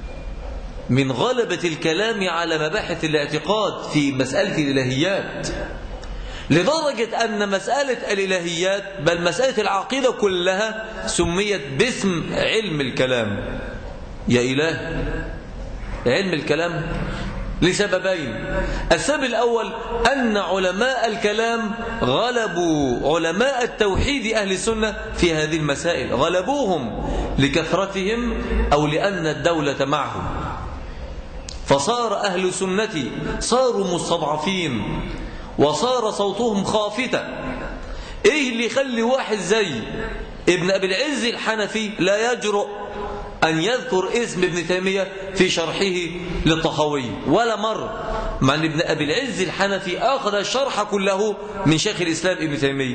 Speaker 1: من غلبة الكلام على مباحث الاعتقاد في مسألة الإلهيات، لدرجة أن مسألة الإلهيات بل مسألة العقيدة كلها سميت باسم علم الكلام. يا إله، علم الكلام لسببين. السبب الأول أن علماء الكلام غلبوا علماء التوحيد أهل السنة في هذه المسائل، غلبوهم لكثرتهم أو لأن الدولة معهم، فصار أهل السنة صاروا مستضعفين وصار صوتهم خافتا. إيه اللي يخلي واحد زي ابن أبي العز الحنفي لا يجرؤ أن يذكر اسم ابن تيمية في شرحه للطحاوي ولا مرة، مع أن ابن أبي العز الحنفي أخذ الشرح كله من شيخ الإسلام ابن تيمية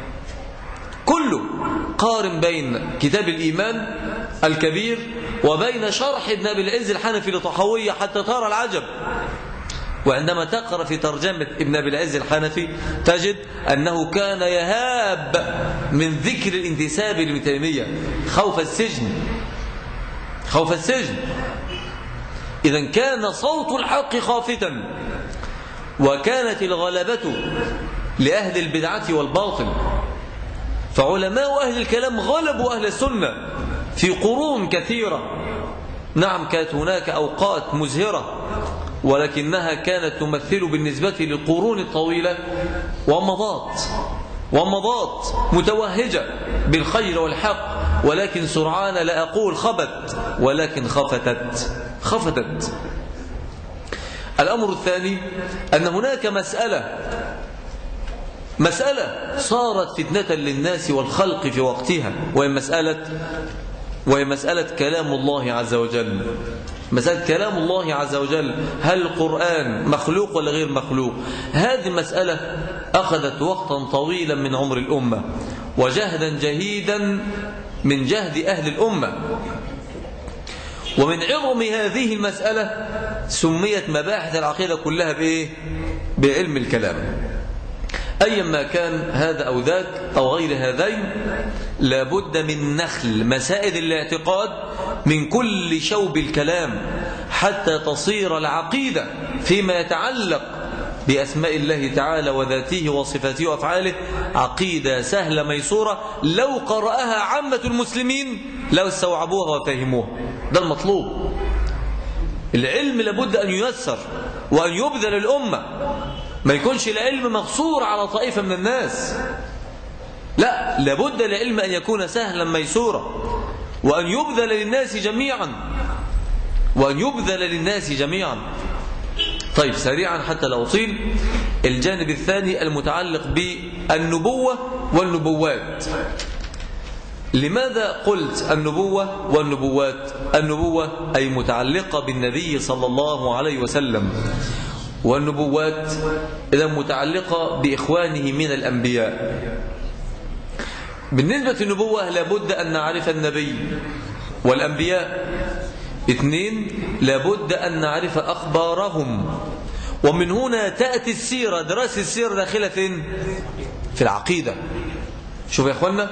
Speaker 1: كله؟ قارن بين كتاب الإيمان الكبير وبين شرح ابن أبي العز الحنفي للطحاوي حتى ترى العجب. وعندما تقرأ في ترجمة ابن أبي العز الحنفي تجد أنه كان يهاب من ذكر الانتساب لابن تيمية خوف السجن، خوف السجن. إذن كان صوت الحق خافتا، وكانت الغلبة لأهل البدعة والباطل. فعلماء أهل الكلام غلبوا أهل السنة في قرون كثيرة. نعم كانت هناك أوقات مزهرة، ولكنها كانت تمثل بالنسبة للقرون الطويلة ومضات ومضات متوهجة بالخير والحق، ولكن سرعان لا أقول خبت ولكن خفتت خفتت. الأمر الثاني أن هناك مسألة مسألة صارت فتنة للناس والخلق في وقتها، وهي مسألة وهي مسألة كلام الله عز وجل. مسألة كلام الله عز وجل، هل القرآن مخلوق ولا غير مخلوق؟ هذه مسألة أخذت وقتا طويلا من عمر الأمة وجهدا جهيدا من جهد أهل الأمة. ومن عظم هذه المسألة سميت مباحث العقيدة كلها بإيه؟ بعلم الكلام. أيما كان هذا أو ذاك أو غير هذين، لابد من نخل مسائل الاعتقاد من كل شوب الكلام حتى تصير العقيدة فيما يتعلق بأسماء الله تعالى وذاته وصفاته وأفعاله عقيدة سهلة ميسورة، لو قرأها عامة المسلمين لو استوعبوها وفهموها. ده المطلوب. العلم لابد أن ييسر وأن يبذل الأمة، ما يكونش العلم مقصور على طائفة من الناس، لا، لابد العلم أن يكون سهلا ميسورا وأن يبذل للناس جميعا وأن يبذل للناس جميعا. طيب سريعا حتى لا أطيل، الجانب الثاني المتعلق بالنبوة والنبوات. لماذا قلت النبوة والنبوات؟ النبوة أي متعلقة بالنبي صلى الله عليه وسلم، والنبوات إذا متعلقة بإخوانه من الأنبياء. بالنسبة للنبوة لابد أن نعرف النبي والأنبياء. اثنين، لابد أن نعرف أخبارهم. ومن هنا تأتي السيرة، دراسة السيرة داخلة فين؟ في العقيدة. شوف يا أخوانا،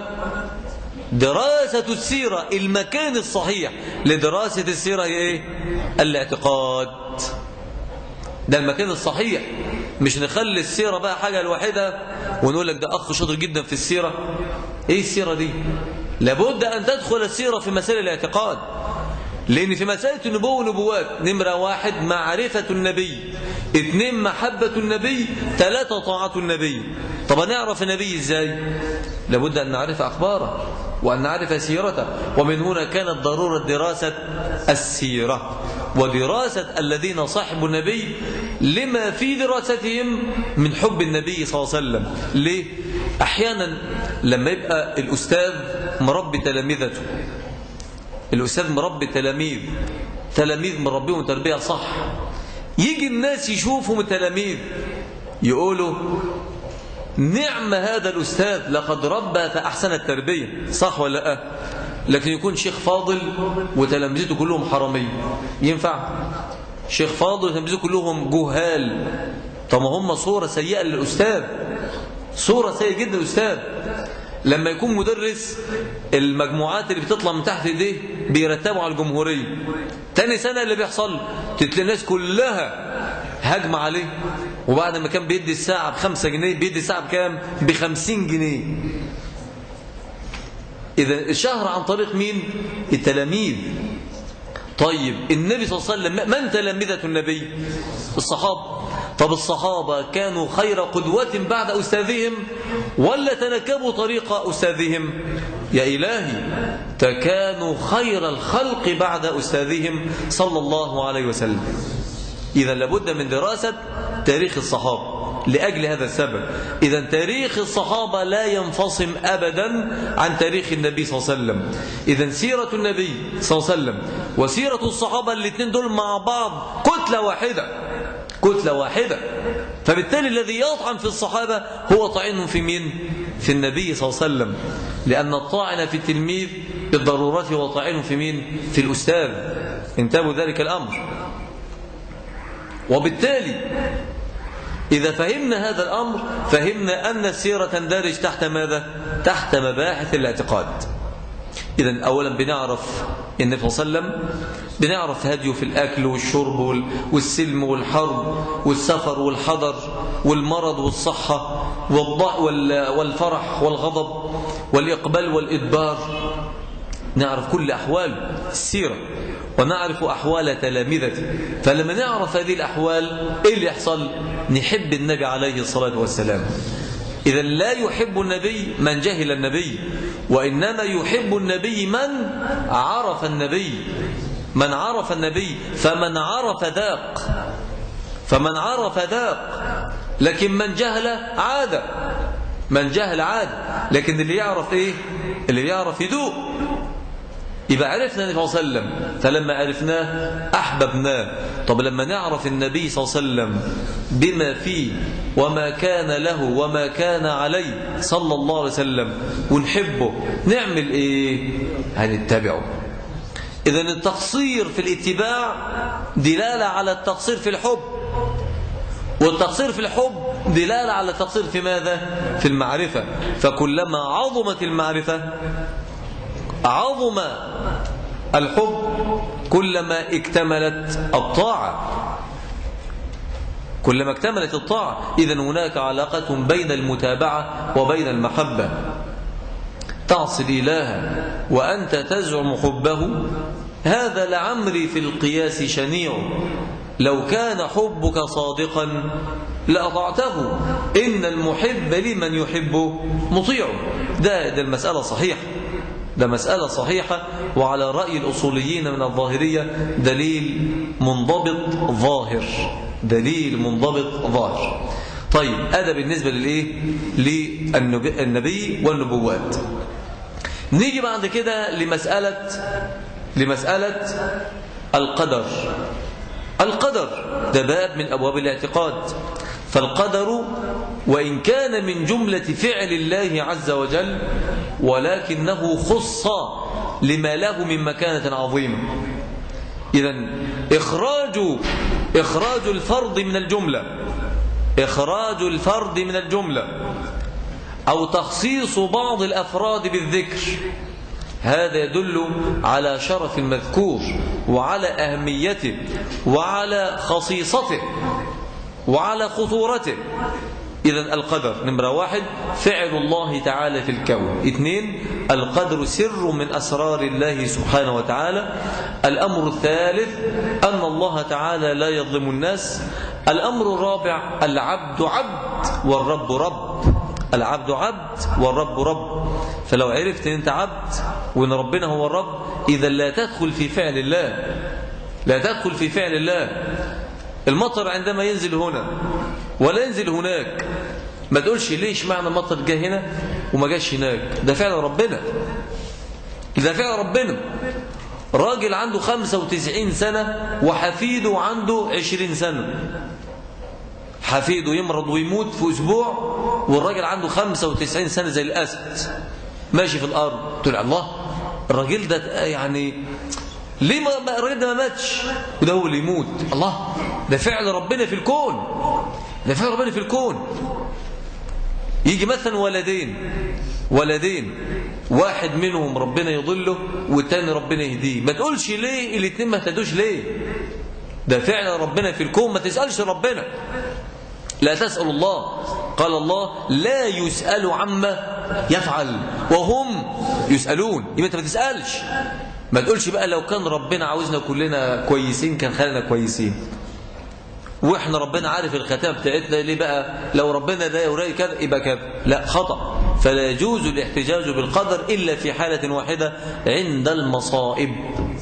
Speaker 1: دراسة السيرة المكان الصحيح لدراسة السيرة هي إيه؟ الاعتقاد. ده المكان الصحيح، مش نخلي السيرة بقى حاجة الواحدة ونقول لك ده أخ شاطر جدا في السيرة. إيه السيرة دي؟ لابد أن تدخل السيرة في مسائل الاعتقاد، لأن في مسائل النبوة والنبوات نمرة واحد معرفة النبي، اثنين محبة النبي، ثلاثة طاعة النبي. طب نعرف النبي إزاي؟ لابد أن نعرف أخباره وأن نعرف سيرته. ومن هنا كانت ضرورة دراسة السيرة ودراسة الذين صاحبوا النبي لما في دراستهم من حب النبي صلى الله عليه وسلم. ليه؟ أحيانا لما يبقى الأستاذ مربي تلاميذته، الأستاذ مربي تلاميذ تلاميذ مربيهم تربية صح، يجي الناس يشوفوا التلاميذ يقولوا نعم هذا الأستاذ لقد ربى فأحسن التربية، صح ولا لا؟ لكن يكون شيخ فاضل وتلامذته كلهم حرامية، ينفع؟ شيخ فاضل وتلامذته كلهم جهال، طب ما هم صورة سيئة للأستاذ، صورة سيئة جدا للأستاذ. لما يكون مدرس المجموعات اللي بتطلع من تحت ايديه بيرتبوا على الجمهورية، تاني سنة اللي بيحصل تتلاقي الناس كلها هجمة عليه، وبعد ما كان بيدي الساعة بخمسة جنيه بيدي الساعة بكام؟ بخمسين جنيه. إذا الشهر عن طريق مين؟ التلاميذ. طيب النبي صلى الله عليه وسلم من تلامذة النبي؟ الصحابة. طب الصحابة كانوا خير قدوة بعد أستاذهم ولا تنكبوا طريق أستاذهم؟ يا إلهي، تكانوا خير الخلق بعد أستاذهم صلى الله عليه وسلم. إذا لابد من دراسة تاريخ الصحابة لأجل هذا السبب. إذا تاريخ الصحابة لا ينفصم أبدا عن تاريخ النبي صلى الله عليه وسلم. إذا سيرة النبي صلى الله عليه وسلم وسيرة الصحابة الاثنين دول مع بعض كتلة واحدة، كتلة واحدة. فبالتالي الذي يطعن في الصحابة هو طعن في مين؟ في النبي صلى الله عليه وسلم، لأن الطاعن في التلميذ بالضرورة هو طاعن في مين؟ في الأستاذ. انتبهوا ذلك الأمر. وبالتالي إذا فهمنا هذا الأمر فهمنا أن السيرة تندرج تحت ماذا؟ تحت مباحث الاعتقاد. إذن أولا بنعرف النبي صلى الله عليه وسلم، بنعرف هديه في الأكل والشرب والسلم والحرب والسفر والحضر والمرض والصحة والفرح والغضب والإقبال والإدبار، نعرف كل أحوال السيرة ونعرف أحوال تلامذته. فلما نعرف هذه الأحوال إيه اللي يحصل؟ نحب النبي عليه الصلاة والسلام. إذا لا يحب النبي من جهل النبي، وإنما يحب النبي من عرف النبي، من عرف النبي. فمن عرف ذاق، فمن عرف ذاق، لكن من جهل عاد. من جهل عاد، لكن اللي يعرف إيه؟ اللي يعرف يدوق. يبقى عرفنا النبي صلى الله عليه وسلم، فلما عرفناه أحببناه. طب لما نعرف النبي صلى الله عليه وسلم بما فيه وما كان له وما كان عليه صلى الله عليه وسلم ونحبه، نعمل إيه؟ هنتبعه. إذن التقصير في الاتباع دلالة على التقصير في الحب، والتقصير في الحب دلالة على التقصير في ماذا؟ في المعرفة. فكلما عظمت المعرفة عظم الحب، كلما اكتملت الطاعة، كلما اكتملت الطاعة. إذن هناك علاقة بين المتابعة وبين المحبة. تعصي الإله وأنت تزعم حبه، هذا لعمري في القياس شنيع، لو كان حبك صادقا لأطعته، إن المحب لمن يحب مطيع. ده, ده المسألة صحيحة، ده مسألة صحيحة، وعلى رأي الأصوليين من الظاهرية دليل منضبط ظاهر، دليل منضبط ظاهر. طيب هذا بالنسبة للإيه؟ للنبي والنبوات. نيجي بعد كده لمسألة لمسألة القدر. القدر ده باب من أبواب الاعتقاد. فالقدر وإن كان من جملة فعل الله عز وجل، ولكنه خص لما له من مكانة عظيمة. إذن إخراج إخراج الفرد من الجملة إخراج الفرد من الجملة أو تخصيص بعض الأفراد بالذكر، هذا يدل على شرف المذكور وعلى أهميته وعلى خصيصته وعلى خطورته. إذن القدر نمرة واحد فعل الله تعالى في الكون. اثنين القدر سر من أسرار الله سبحانه وتعالى. الأمر الثالث أن الله تعالى لا يظلم الناس. الأمر الرابع العبد عبد والرب رب. العبد عبد والرب رب. فلو عرفت أن أنت عبد وأن ربنا هو الرب، إذا لا تدخل في فعل الله، لا تدخل في فعل الله. المطر عندما ينزل هنا ولا ينزل هناك، ما تقولش ليش معنى المطر جاء هنا وما جاش هناك، ده فعل ربنا، ده فعل ربنا. راجل عنده خمسة وتسعين سنة وحفيده عنده عشرين سنة، حفيده يمرض ويموت في أسبوع والراجل عنده خمسة وتسعين سنة زي الأسد ماشي في الأرض. تقول الله الراجل ده يعني ليه ما الراجل ده ما ماتش وده هو اللي يموت؟ الله، ده فعل ربنا في الكون، ده فعل ربنا في الكون. يجي مثلا ولدين ولدين واحد منهم ربنا يضله والتاني ربنا يهديه، ما تقولش ليه الاثنين ما اهتدوش ليه، ده فعل ربنا في الكون. ما تسألش ربنا، لا تسأل الله. قال الله لا يسأل عما يفعل وهم يسألون. يبقى انت ما تسألش، ما تقولش بقى لو كان ربنا عاوزنا كلنا كويسين كان خلينا كويسين، واحنا ربنا عارف الختام بتاعتنا ليه بقى لو ربنا ده يوري كذا يبقى كذا. لا، خطأ. فلا يجوز الاحتجاج بالقدر إلا في حالة واحدة عند المصائب.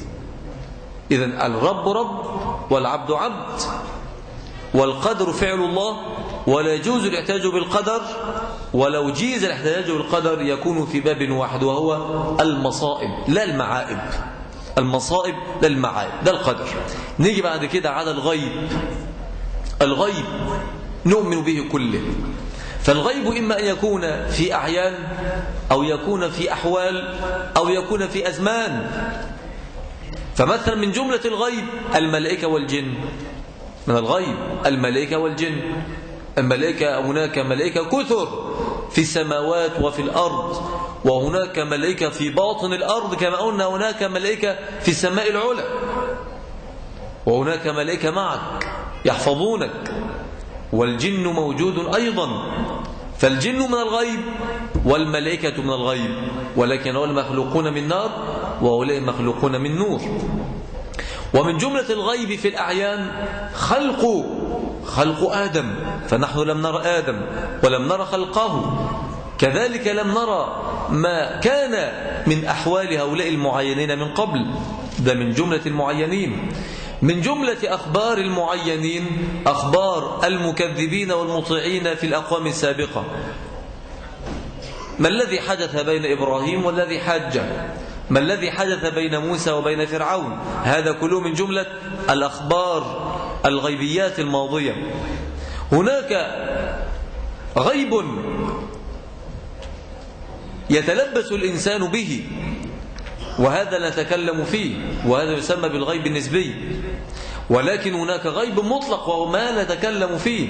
Speaker 1: إذن الرب رب والعبد عبد والقدر فعل الله، ولا يجوز الاحتجاج بالقدر، ولو جيز الاحتجاج بالقدر يكون في باب واحد وهو المصائب لا المعائب. المصائب لا المعائب، ده القدر. نيجي بعد كده على الغيب. الغيب نؤمن به كله. فالغيب إما أن يكون في أعيان أو يكون في أحوال أو يكون في أزمان. فمثلا من جملة الغيب الملائكة والجن، من الغيب الملائكة والجن. الملائكة هناك ملائكة كثر في السماوات وفي الأرض، وهناك ملائكة في باطن الأرض كما قلنا هناك ملائكة في السماء العلى، وهناك ملائكة معك يحفظونك، والجن موجود أيضا. فالجن من الغيب والملائكة من الغيب، ولكن هؤلاء مخلوقون من نار وهؤلاء مخلوقون من نور. ومن جملة الغيب في الأعيان خلق خلق آدم، فنحن لم نرى آدم ولم نرى خلقه، كذلك لم نرى ما كان من أحوال هؤلاء المعينين من قبل، ده من جملة المعينين. من جملة أخبار المعينين أخبار المكذبين والمطيعين في الأقوام السابقة. ما الذي حدث بين إبراهيم والذي حج؟ ما الذي حدث بين موسى وبين فرعون؟ هذا كله من جملة الأخبار الغيبيات الماضية. هناك غيب يتلبس الإنسان به، وهذا نتكلم فيه، وهذا يسمى بالغيب النسبي. ولكن هناك غيب مطلق وما نتكلم فيه.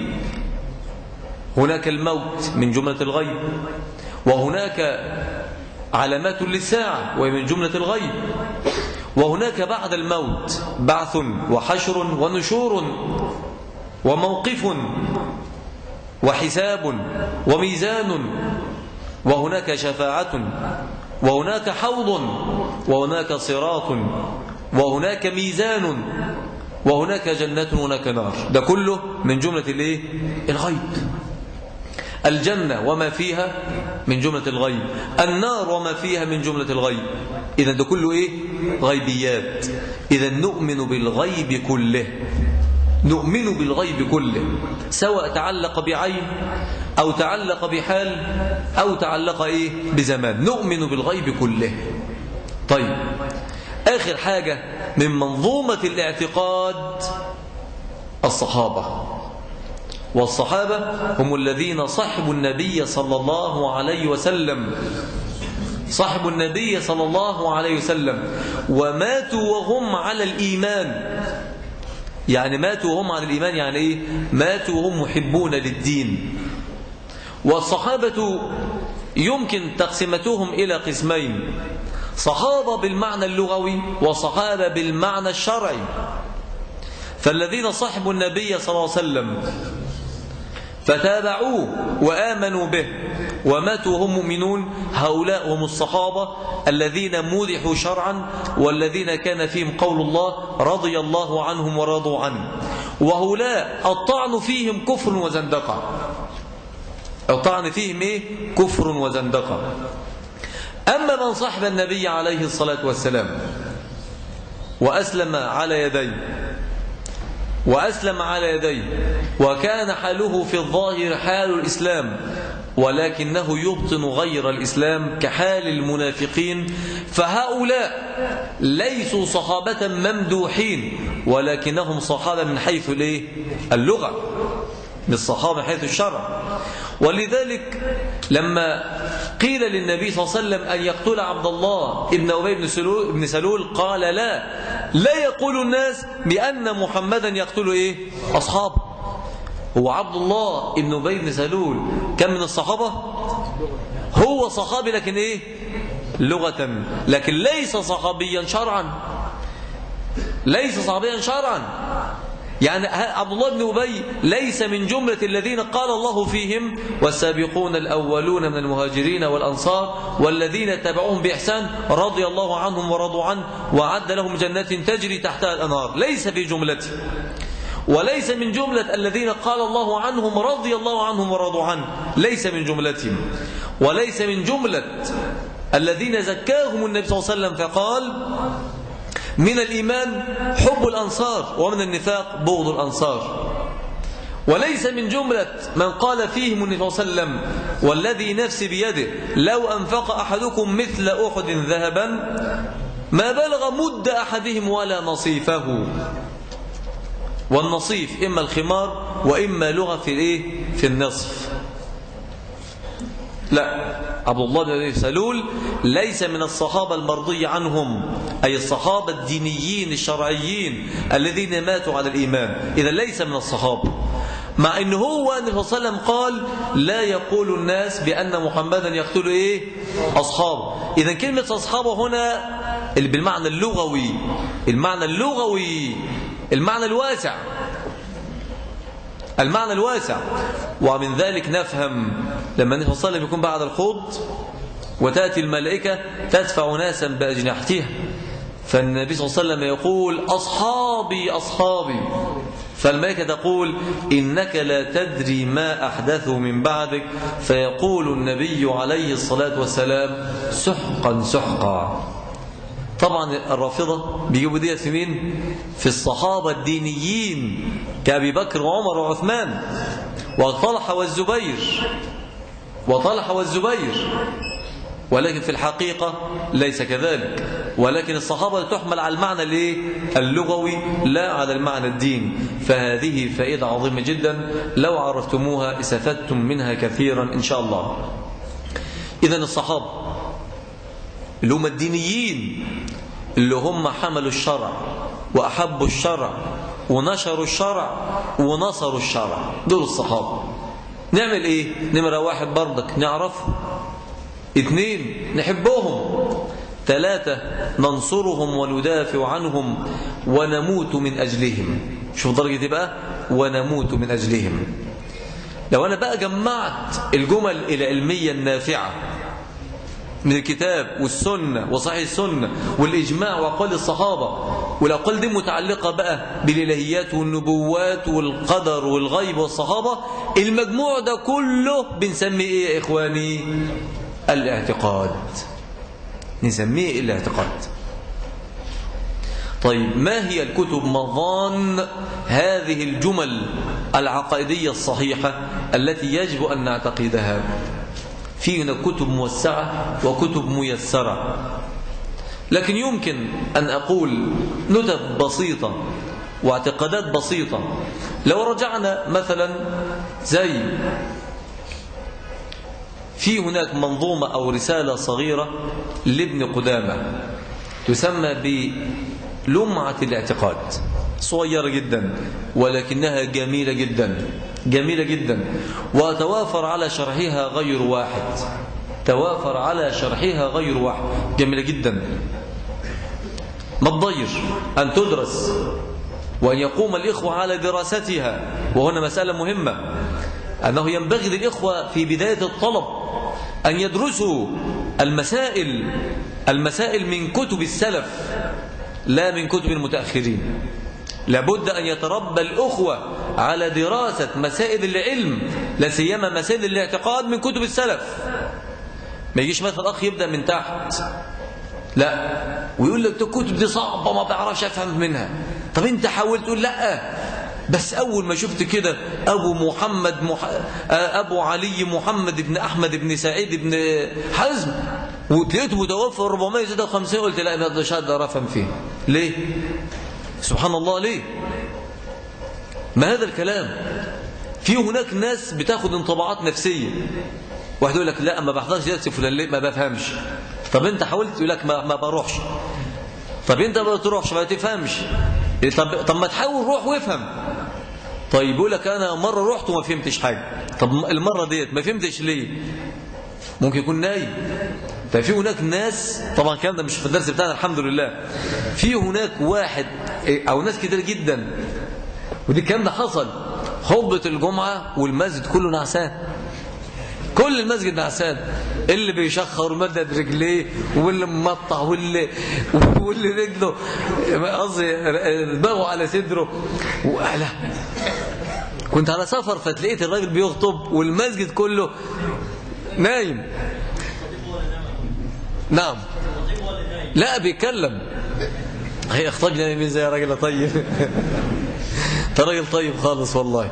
Speaker 1: هناك الموت من جملة الغيب، وهناك علامات للساعة وهي من جملة الغيب، وهناك بعد الموت بعث وحشر ونشور وموقف وحساب وميزان، وهناك شفاعة، وهناك حوض، وهناك صراط، وهناك ميزان، وهناك جنة وهناك نار. ده كله من جملة الايه؟ الغيب. الجنة وما فيها من جملة الغيب، النار وما فيها من جملة الغيب. إذا ده كله إيه؟ غيبيات. إذا نؤمن بالغيب كله، نؤمن بالغيب كله، سواء تعلق بعين أو تعلق بحال أو تعلق إيه؟ بزمان، نؤمن بالغيب كله. طيب، آخر حاجة من منظومة الاعتقاد الصحابة، والصحابة هم الذين صحبوا النبي صلى الله عليه وسلم، صحبوا النبي صلى الله عليه وسلم وماتوا وهم على الإيمان. يعني ماتوا وهم على الإيمان يعني إيه؟ ماتوا وهم محبون للدين. والصحابة يمكن تقسمتهم إلى قسمين: صحابة بالمعنى اللغوي وصحابة بالمعنى الشرعي. فالذين صحبوا النبي صلى الله عليه وسلم فتابعوه وآمنوا به وماتوا وهم مؤمنون، هؤلاء هم الصحابة الذين مدحوا شرعا، والذين كان فيهم قول الله رضي الله عنهم ورضوا عنه. وهؤلاء الطعن فيهم كفر وزندقة، الطعن فيهم إيه؟ كفر وزندقة. أما من صحب النبي عليه الصلاة والسلام وأسلم على يديه وأسلم على يديه وكان حاله في الظاهر حال الإسلام، ولكنه يبطن غير الإسلام كحال المنافقين، فهؤلاء ليسوا صحابة ممدوحين، ولكنهم صحابة من حيث اللغة، من الصحابة من حيث الشرع. ولذلك لما قيل للنبي صلى الله عليه وسلم أن يقتل عبد الله ابن أبي بن سلول قال لا، لا يقول الناس بأن محمدا يقتل إيه؟ أصحابه. هو عبد الله ابن أبي بن سلول كان من الصحابة؟ هو صحابي لكن إيه؟ لغة، لكن ليس صحابيا شرعا، ليس صحابيا شرعا. يعني عبد الله بن أبي ليس من جملة الذين قال الله فيهم والسابقون الأولون من المهاجرين والأنصار والذين تبعوهم بإحسان رضي الله عنهم ورضوا عنه وعد لهم جنات تجري تحتها الأنهار، ليس في جملته. وليس من جملة الذين قال الله عنهم رضي الله عنهم ورضوا عنه، ليس من جملتهم. وليس من جملة الذين زكاهم النبي صلى الله عليه وسلم فقال من الإيمان حب الأنصار ومن النفاق بغض الأنصار. وليس من جملة من قال فيهم النبي صلى الله عليه وسلم والذي نفسي بيده لو أنفق أحدكم مثل أحد ذهبا ما بلغ مد أحدهم ولا نصيفه. والنصيف إما الخمار وإما لغة في الإيه؟ في النصف. لا، عبد الله بن أبي سلول ليس من الصحابة المرضي عنهم، أي الصحابة الدينيين الشرعيين الذين ماتوا على الإيمان، إذا ليس من الصحابة. مع أنه هو النبي صلى الله عليه وسلم قال لا يقول الناس بأن محمدا يقتل إيه؟ أصحابه. إذا كلمة أصحابه هنا بالمعنى اللغوي، المعنى اللغوي، المعنى الواسع، المعنى الواسع. ومن ذلك نفهم لما النبي صلى الله عليه وسلم يكون بعد الخوض وتأتي الملائكة تدفع ناسا بأجنحتها، فالنبي صلى الله عليه وسلم يقول أصحابي أصحابي، فالملائكة تقول إنك لا تدري ما أحدثوا من بعدك، فيقول النبي عليه الصلاة والسلام سحقا سحقا. طبعا الرافضة بيجيبوا ديت في مين؟ في الصحابة الدينيين كأبي بكر وعمر وعثمان وطلحة والزبير. وطلحة والزبير، ولكن في الحقيقة ليس كذلك، ولكن الصحابة تحمل على المعنى اللغوي لا على المعنى الديني. فهذه فائدة عظيمة جدا، لو عرفتموها استفدتم منها كثيرا إن شاء الله. إذن الصحابة اللي هم الدينيين، اللي هم حملوا الشرع وأحبوا الشرع ونشروا الشرع ونصروا الشرع، دول الصحابة. نعمل إيه؟ نمرة واحد برضك نعرفهم، اثنين نحبهم، ثلاثة ننصرهم وندافع عنهم ونموت من أجلهم. شوف درجة بقى، ونموت من أجلهم. لو أنا بقى جمعت الجمل العلمية النافعة من الكتاب والسنة وصحيح السنة والإجماع وأقوال الصحابة، والأقوال دي متعلقة بقى بالإلهيات والنبوات والقدر والغيب والصحابة، المجموع ده كله بنسميه إيه يا إخواني؟ الاعتقاد. نسميه الاعتقاد. طيب ما هي الكتب مضان هذه الجمل العقائدية الصحيحة التي يجب أن نعتقدها؟ في هنا كتب موسعة وكتب ميسرة، لكن يمكن أن أقول ندب بسيطة واعتقادات بسيطة. لو رجعنا مثلا زي في هناك منظومة أو رسالة صغيرة لابن قدامة تسمى بلمعة الاعتقاد، صغيرة جدا ولكنها جميلة جدا جميلة جدا، وتوافر على شرحها غير واحد توافر على شرحها غير واحد جميلة جدا. ما تضير أن تدرس وأن يقوم الإخوة على دراستها. وهنا مسألة مهمة، أنه ينبغي للإخوة في بداية الطلب أن يدرسوا المسائل المسائل من كتب السلف لا من كتب المتأخرين. لابد أن يتربى الأخوة على دراسة مسائل العلم، لا سيما مسائل الاعتقاد، من كتب السلف. ما يجيش مثلا أخ يبدأ من تحت، لا، ويقول لك الكتب دي صعبة ما بعرفش أفهم منها. طب أنت حاولت تقول لا، بس أول ما شفت كده أبو محمد مح... أبو علي محمد بن أحمد بن سعيد بن حزم وتلاقيته متوفى أربعمائة وستة وخمسين، قلت لا ما أقدرش أقدر أفهم فيه. ليه؟ سبحان الله، ليه؟ ما هذا الكلام؟ في هناك ناس بتاخد انطباعات نفسية. واحد يقول لك لا ما بحضرش درس فلان، ليه؟ ما بفهمش. طب أنت حاولت؟ يقول لك ما, ما بروحش. طب أنت ما بتروحش ما تفهمش. طب طب ما تحاول روح وافهم. طيب يقول لك أنا مرة رحت وما فهمتش حاجة. طب المرة ديت ما فهمتش ليه؟ ممكن يكون نايم. ففي هناك ناس، طبعا الكلام ده مش في الدرس بتاعنا الحمد لله، في هناك واحد أو ناس كتير جدا، ودي الكلام ده حصل، خطبة الجمعة والمسجد كله نعسان، كل المسجد نعسان، اللي بيشخر ومدد رجليه واللي ممطع واللي واللي رجله قصدي دماغه على صدره. ولا كنت على سفر فتلاقيت الراجل بيخطب والمسجد كله نايم. نعم، لا بيتكلم. هي اخطبني من زي راجل طيب. انت راجل طيب خالص والله.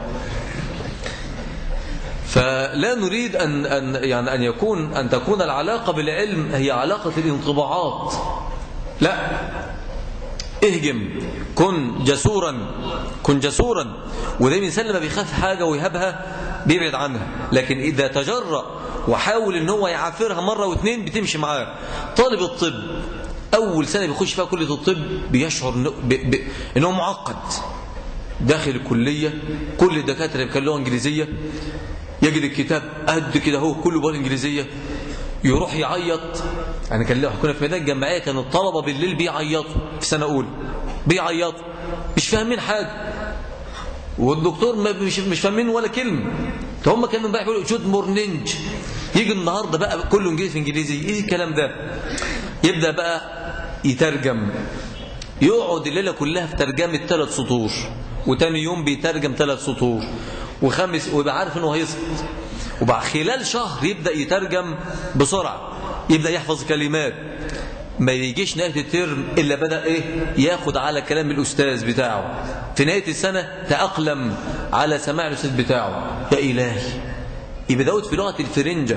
Speaker 1: فلا نريد أن أن يعني أن يكون أن تكون العلاقة بالعلم هي علاقة الانطباعات. لا، اهجم، كن جسورا كن جسورا. وده الإنسان لما بيخاف حاجة ويهبها بيبعد عنها، لكن إذا تجرأ وحاول ان هو يعافرها مرة واثنين بتمشي معاه. طالب الطب أول سنة بيخش فيها كلية الطب بيشعر أنه معقد. داخل الكلية كل الدكاترة بيتكلموا انجليزية، يجد الكتاب قد كده هو كله بالانجليزيه، يروح يعيط. انا كان كنا في ميدان الجمعيه، كان الطلبه بالليل بيعيطوا في سنه اولى، بيعيطوا مش فاهمين حاجه، والدكتور مش مش فاهمين ولا كلمه. هم كانوا امبارح بيقولوا جود مورنينج، يجي النهارده بقى كله انجليزي في انجليزي. ايه الكلام ده؟ يبدا بقى يترجم، يقعد الليله كلها في ترجمه ثلاث سطور، وتاني يوم بيترجم ثلاث سطور، وخمس، ويبقى عارف انه هيسقط. وبعد خلال شهر يبدا يترجم بسرعه، يبدا يحفظ كلمات. ما يجيش نهايه الترم الا بدا ايه؟ ياخد على كلام الاستاذ بتاعه. في نهايه السنه تاقلم على سماع الاستاذ بتاعه. يا الهي يبقى دوت في لغة الفرنجة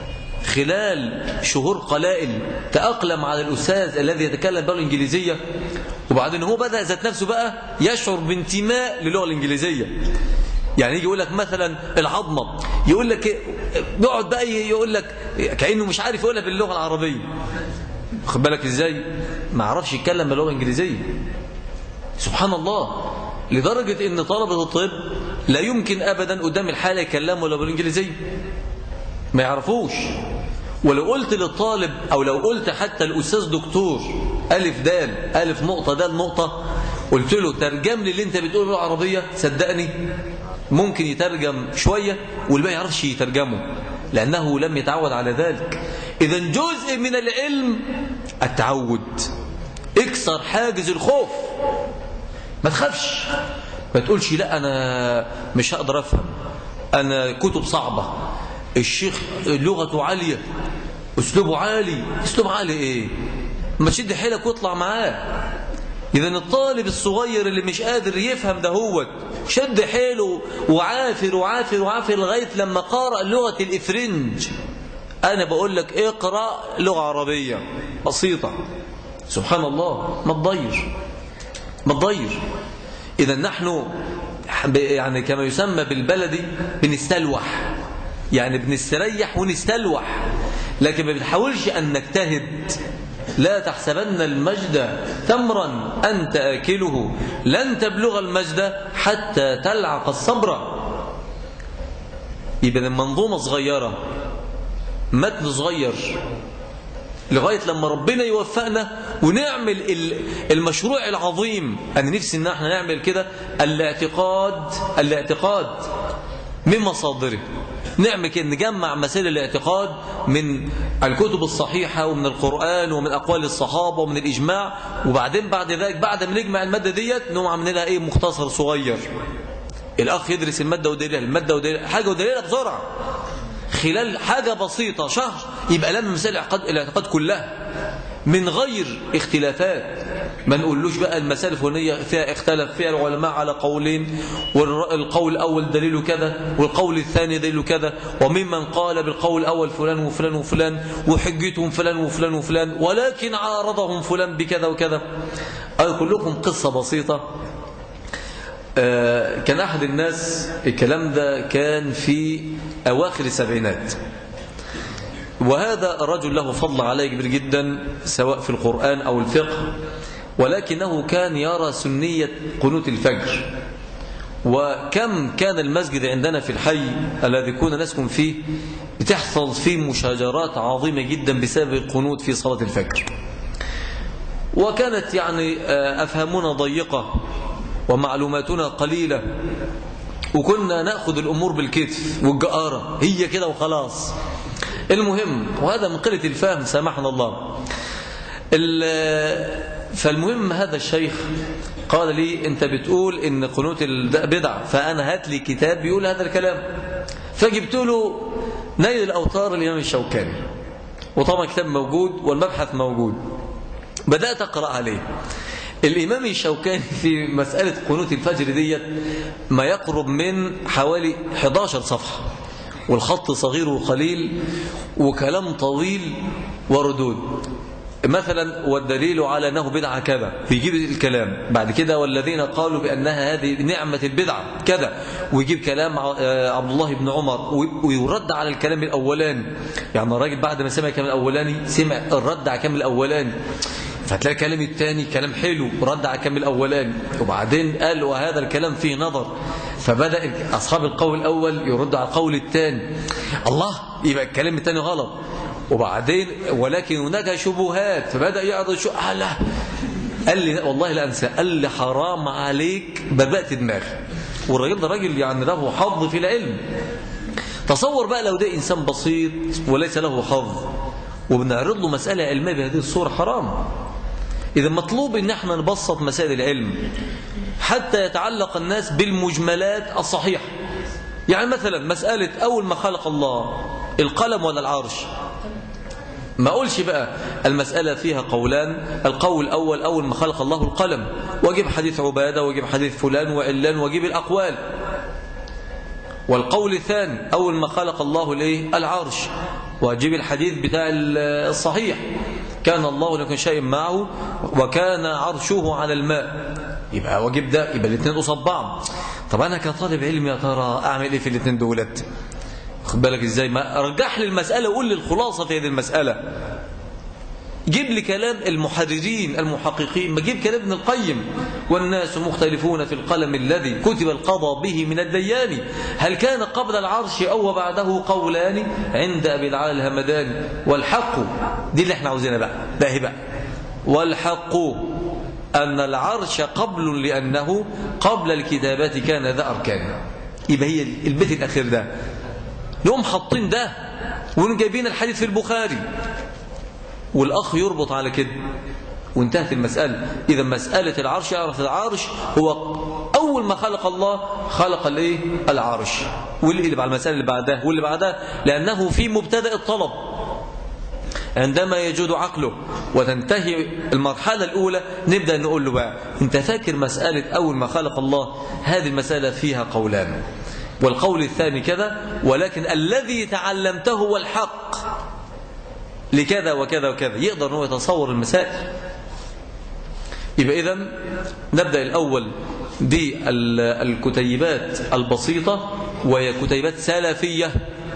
Speaker 1: خلال شهور قلائل تأقلم على الأستاذ الذي يتكلم باللغة الإنجليزية، وبعدين هو بدأ ذات نفسه بقى يشعر بانتماء للغة الإنجليزية. يعني يجي يقول لك مثلا العظمة، يقول لك يقعد بقى يقول لك كأنه مش عارف يقولها باللغة العربية. خد بالك ازاي؟ ما عرفش يتكلم باللغة الإنجليزية. سبحان الله، لدرجة ان طلبة الطب لا يمكن ابدا قدام الحالة يكلموا ولا بالإنجليزية، ما يعرفوش. ولو قلت للطالب او لو قلت حتى الأستاذ دكتور ألف دال ألف نقطة دال نقطة، قلت له ترجم لي اللي انت بتقوله بالعربية، صدقني ممكن يترجم شوية والباقي يعرفش يترجمه لأنه لم يتعود على ذلك. إذا جزء من العلم التعود. اكسر حاجز الخوف، ما تخافش، ما تقولش لا أنا مش هقدر أفهم، أنا كتب صعبة، الشيخ لغته عالية، أسلوبه عالي. أسلوب عالي إيه؟ ما تشد حيلك واطلع معاه. إذن الطالب الصغير اللي مش قادر يفهم ده هو شد حيله وعافر وعافر وعافر لغاية لما قارأ لغة الإفرنج. أنا بقول لك اقرأ لغة عربية بسيطة. سبحان الله، ما تضير ما تضير. إذن نحن يعني كما يسمى بالبلدي بنستلوح، يعني بنستريح ونستلوح، لكن ما بنحاولش أن نجتهد. لا تحسبن المجد تمرا أنت آكله، لن تبلغ المجد حتى تلعق الصبر. يبقى المنظومة صغيرة، متن صغير، لغاية لما ربنا يوفقنا ونعمل المشروع العظيم. أنا نفسي إن احنا نعمل كده، الاعتقاد الاعتقاد من مصادره. نعمل كده، نجمع مسائل الاعتقاد من الكتب الصحيحة ومن القرآن ومن أقوال الصحابة ومن الإجماع، وبعدين بعد ذلك بعد ما نجمع المادة ديت نقوم عاملين لها إيه؟ مختصر صغير. الأخ يدرس المادة ودليلها، المادة ودليلها، حاجة ودليلها بسرعة، خلال حاجة بسيطة شهر يبقى لم مسائل الاعتقاد كلها من غير اختلافات. ما نقولوش بقى المسائل الفلانيه فيها اختلف فيها العلماء على قولين، والقول الاول دليله كذا والقول الثاني دليله كذا، وممن قال بالقول الاول فلان وفلان وفلان وحجتهم فلان وفلان وفلان، ولكن عارضهم فلان بكذا وكذا. اقول لكم قصه بسيطه. كان احد الناس، الكلام ده كان في اواخر السبعينات، وهذا الرجل له فضل عليه كبير جدا سواء في القرآن أو الفقه، ولكنه كان يرى سنية قنوت الفجر. وكم كان المسجد عندنا في الحي الذي كنا نسكن فيه بتحصل فيه مشاجرات عظيمة جدا بسبب القنوت في صلاة الفجر. وكانت يعني أفهامنا ضيقة ومعلوماتنا قليلة، وكنا نأخذ الأمور بالكتف والجآرة، هي كده وخلاص. المهم، وهذا من قلة الفهم سامحنا الله. فالمهم هذا الشيخ قال لي أنت بتقول إن قنوت البدع، فأنا هات لي كتاب بيقول هذا الكلام. فجبت له نيل الأوطار الإمام الشوكاني، وطبعا كتاب موجود والمبحث موجود. بدأت أقرأ عليه. الإمام الشوكاني في مسألة قنوت الفجر ديت ما يقرب من حوالي إحدى عشرة صفحة، والخط صغير وقليل وكلام طويل وردود. مثلا والدليل على أنه بدعة كذا، بيجيب الكلام بعد كده والذين قالوا بأنها هذه نعمة البدعة كذا، ويجيب كلام عبد الله بن عمر ويرد على الكلام الأولاني. يعني الراجل بعد ما سمع الكلام الأولاني سمع الرد على الكلام الأولاني، فتلاقي الكلام الثاني كلام حلو رد على الكلام الأولاني، وبعدين قال وهذا الكلام فيه نظر، فبدأ أصحاب القول الأول يرد على القول الثاني. الله، يبقى الكلام الثاني غلط. وبعدين ولكن هناك شبهات، فبدأ يعرض شو قال له قال لي والله لا أنسى، قال لي حرام عليك بدأت دماغي. والراجل ده راجل يعني له حظ في العلم. تصور بقى لو ده إنسان بسيط وليس له حظ وبنعرض له مسألة علمية بهذه الصورة، حرام. إذا مطلوب إن احنا نبسط مسائل العلم حتى يتعلق الناس بالمجملات الصحيحة. يعني مثلا مسألة أول ما خلق الله القلم ولا العرش، ما أقولش بقى المسألة فيها قولان، القول الأول أول ما خلق الله القلم، واجيب حديث عبادة واجيب حديث فلان وعلان واجيب الأقوال. والقول الثاني أول ما خلق الله الايه العرش، وجيب الحديث بتاع الصحيح كان الله لكل شيء معه وكان عرشه على الماء، يبقى واجب ده، يبقى الاثنين قصاد بعض. طب أنا كطالب علم يا ترى أعمل إيه في الاثنين دولت؟ خد بالك إزاي، ما رجح لي المسألة وقول لي الخلاصة في هذه المسألة. جيب لي كلام المحررين المحققين، ما جيب كلام ابن القيم. والناس مختلفون في القلم الذي كتب القضاء به من الديان، هل كان قبل العرش أو بعده قولان عند أبي العالى الهمداني. والحق دي اللي احنا عاوزينها بقى، ده هي بقى والحق أن العرش قبل لأنه قبل الكتابات كان ذا أركان. يبقى هي البيت الأخير ده نقوم حاطين ده ونجيبين الحديث في البخاري، والأخ يربط على كده وانتهت المسألة. إذا مسألة العرش، يعرف العرش هو أول ما خلق الله خلق الايه العرش، واللي بعد المسألة اللي بعدها واللي بعدها، لأنه في مبتدأ الطلب عندما يجود عقله وتنتهي المرحلة الأولى نبدأ نقول له بقى أنت فاكر مسألة أول ما خلق الله، هذه المسألة فيها قولان، والقول الثاني كذا، ولكن الذي تعلمته هو الحق لكذا وكذا وكذا، يقدر أنه يتصور المسائل. يبقى إذن نبدأ الأول بالكتيبات البسيطة، وهي كتيبات سلفية.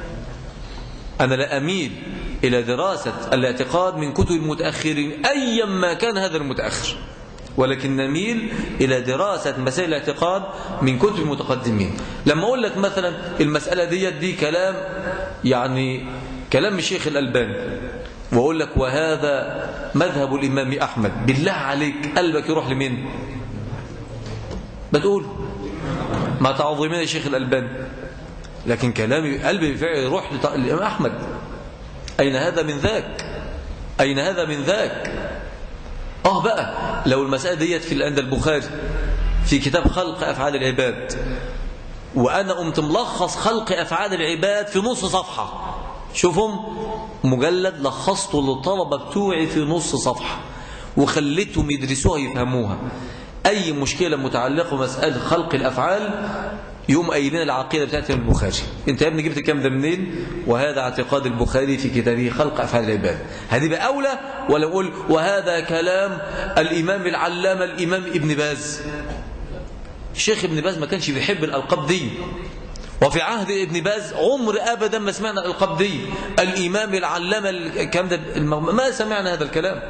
Speaker 1: أنا لا أميل إلى دراسة الاعتقاد من كتب المتأخرين أيا ما كان هذا المتأخر، ولكن نميل إلى دراسة مسائل الاعتقاد من كتب المتقدمين. لما أقول لك مثلا المسألة دي دي كلام يعني كلام الشيخ الألباني، وأقول لك وهذا مذهب الإمام أحمد، بالله عليك قلبك يروح لمين؟ بتقول ما تعظمين الشيخ الألباني، لكن كلامي قلبي بالفعل يروح للإمام أحمد. أين هذا من ذاك؟ أين هذا من ذاك؟ آه بقى لو المسألة ديت في عند البخاري في كتاب خلق أفعال العباد، وأنا قمت ملخص خلق أفعال العباد في نص صفحة، شوفهم مجلد لخصته للطلبة بتوعي في نص صفحة وخليتهم يدرسوها يفهموها. أي مشكلة متعلقة بمسألة خلق الأفعال يوم قايلين العقيدة بتاعت البخاري، انت يا ابني جبت الكلام ده منين؟ وهذا اعتقاد البخاري في كتابه خلق أفعال العباد. هذه بقى أولى ولا أقول وهذا كلام الإمام العلامة الإمام ابن باز؟ الشيخ ابن باز ما كانش بيحب الألقاب دي، وفي عهد ابن باز عمر أبدا ما سمعنا الألقاب دي، الإمام العلامة الكلام ده ما سمعنا هذا الكلام،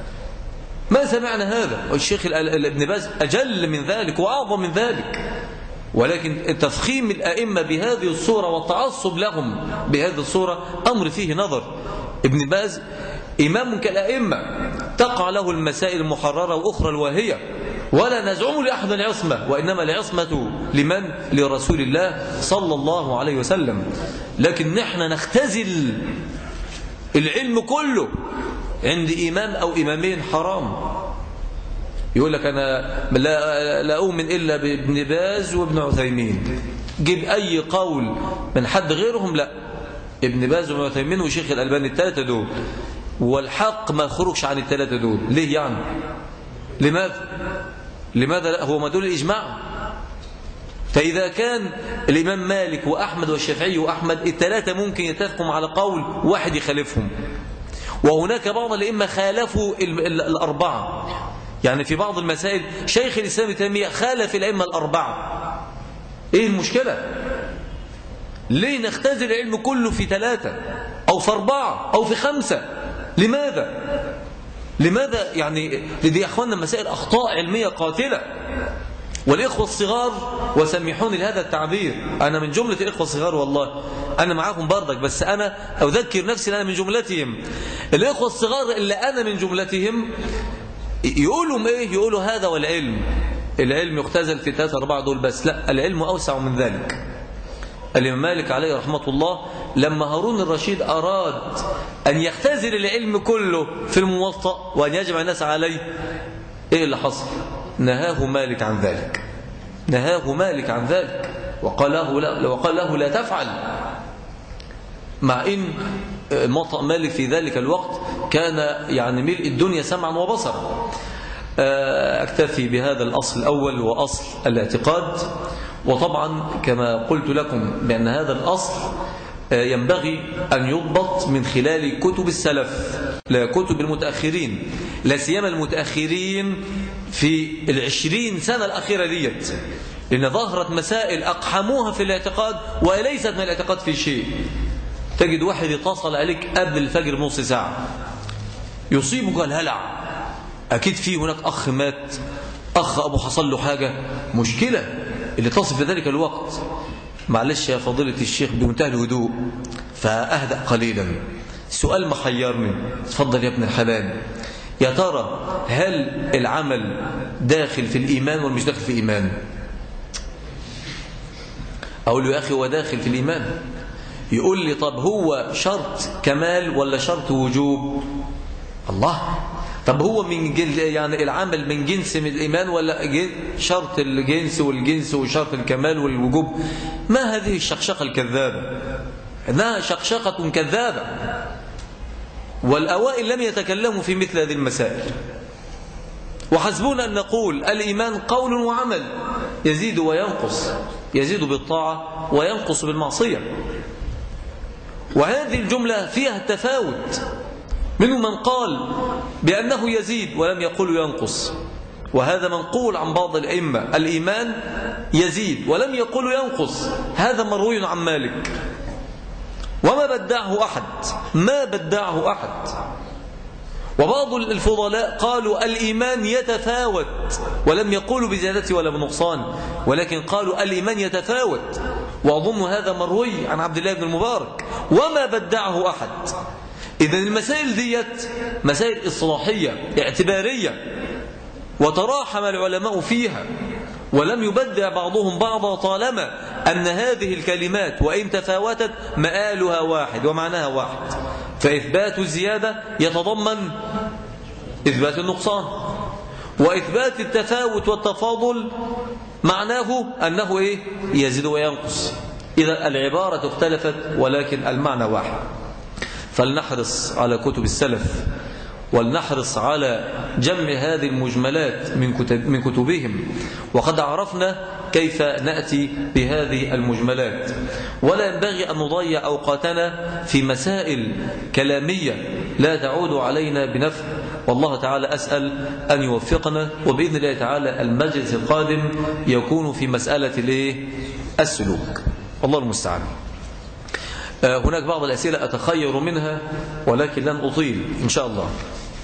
Speaker 1: ما سمعنا هذا. والشيخ ابن باز أجل من ذلك وأعظم من ذلك، ولكن تفخيم الأئمة بهذه الصورة والتعصب لهم بهذه الصورة أمر فيه نظر. ابن باز إمام كالأئمة تقع له المسائل المحررة وأخرى الواهية، ولا نزعم لأحد العصمة، وإنما العصمة لمن؟ لرسول الله صلى الله عليه وسلم. لكن نحن نختزل العلم كله عند إمام أو إمامين حرام. يقول لك أنا لا, لا أؤمن إلا بابن باز وابن عثيمين، جيب أي قول من حد غيرهم، لا ابن باز وابن عثيمين وشيخ الألباني الثلاثة دول، والحق ما خرجش عن الثلاثة دول. ليه يعني؟ لماذا؟ لماذا لا؟ هو ما دول الإجماع. فإذا كان الإمام مالك وأحمد والشافعي وأحمد الثلاثة ممكن يتفقوا على قول واحد يخالفهم، وهناك بعض الأئمة خالفوا الأربعة، يعني في بعض المسائل شيخ الإسلام ابن تيمية خالف الأئمة الأربعة. إيه المشكلة؟ ليه نختزل العلم كله في ثلاثة أو في أربعة أو في خمسة؟ لماذا؟ لماذا يعني؟ لدي يا أخوانا مسائل أخطاء علمية قاتلة. والإخوة الصغار، وسمحوني لهذا التعبير، أنا من جملة الإخوة الصغار والله، أنا معاكم بردك، بس أنا أذكر نفسي أن أنا من جملتهم. الإخوة الصغار اللي أنا من جملتهم يقولوا إيه؟ يقولوا هذا والعلم، العلم يختزل في ثلاثة أربعة دول بس. لا، العلم أوسع من ذلك. الإمام مالك عليه رحمة الله لما هارون الرشيد أراد أن يختزل العلم كله في الموطأ وأن يجمع الناس عليه، إيه اللي حصل؟ نهاه مالك عن ذلك، نهاه مالك عن ذلك وقال له لا, وقال له لا تفعل، مع إن موطأ مالك في ذلك الوقت كان يعني ملء الدنيا سمعا وبصرا. أكتفي بهذا الأصل الأول وأصل الاعتقاد، وطبعا كما قلت لكم بأن هذا الأصل ينبغي أن يضبط من خلال كتب السلف لا كتب المتأخرين، لا سيما المتأخرين في العشرين سنة الأخيرة ديت، لأن ظهرت مسائل أقحموها في الاعتقاد وليست من الاعتقاد في شيء. تجد واحد يتصل عليك قبل الفجر بنص ساعة يصيبك الهلع، أكيد في هناك أخ مات، أخ أبو حصل له حاجة، مشكلة اللي تصل في ذلك الوقت. معلش يا فضيلة الشيخ بمنتهى الهدوء فأهدأ قليلا، سؤال محيرني، اتفضل يا ابن الحلال، يا ترى هل العمل داخل في الإيمان ولا مش داخل في الإيمان؟ أقول له يا أخي هو داخل في الإيمان. يقول لي طب هو شرط كمال ولا شرط وجوب؟ الله، طب هو من جن يعني العمل من جنس من الإيمان ولا شرط الجنس والجنس وشرط الكمال والوجوب؟ ما هذه الشقشقة الكذابة؟ إنها شقشقة كذابة، والأوائل لم يتكلموا في مثل هذه المسائل. وحسبنا أن نقول الإيمان قول وعمل، يزيد وينقص، يزيد بالطاعة وينقص بالمعصية. وهذه الجملة فيها التفاوت، منهم من قال بأنه يزيد ولم يقل ينقص، وهذا منقول عن بعض الأئمة، الإيمان يزيد ولم يقل ينقص، هذا مروي عن مالك وما بدعه أحد، ما بدعه أحد. وبعض الفضلاء قالوا الإيمان يتفاوت ولم يقولوا بزيادته ولا بنقصان، ولكن قالوا الإيمان يتفاوت، وأظن هذا مروي عن عبد الله بن المبارك وما بدعه أحد. إذن المسائل ديت مسائل إصلاحية اعتبارية، وتراحم العلماء فيها ولم يبدع بعضهم بعضا، طالما أن هذه الكلمات وإن تفاوتت مآلها واحد ومعناها واحد. فإثبات الزيادة يتضمن إثبات النقصان، وإثبات التفاوت والتفاضل معناه أنه إيه؟ يزيد وينقص. إذا العبارة اختلفت ولكن المعنى واحد. فلنحرص على كتب السلف، ولنحرص على جمع هذه المجملات من كتب من كتبهم، وقد عرفنا كيف نأتي بهذه المجملات. ولا ينبغي أن نضيع أوقاتنا في مسائل كلامية لا تعود علينا بنفع. والله تعالى أسأل أن يوفقنا، وبإذن الله تعالى المجلس القادم يكون في مسألة السلوك. الله المستعان. هناك بعض الأسئلة أتخير منها ولكن لن أطيل إن شاء الله.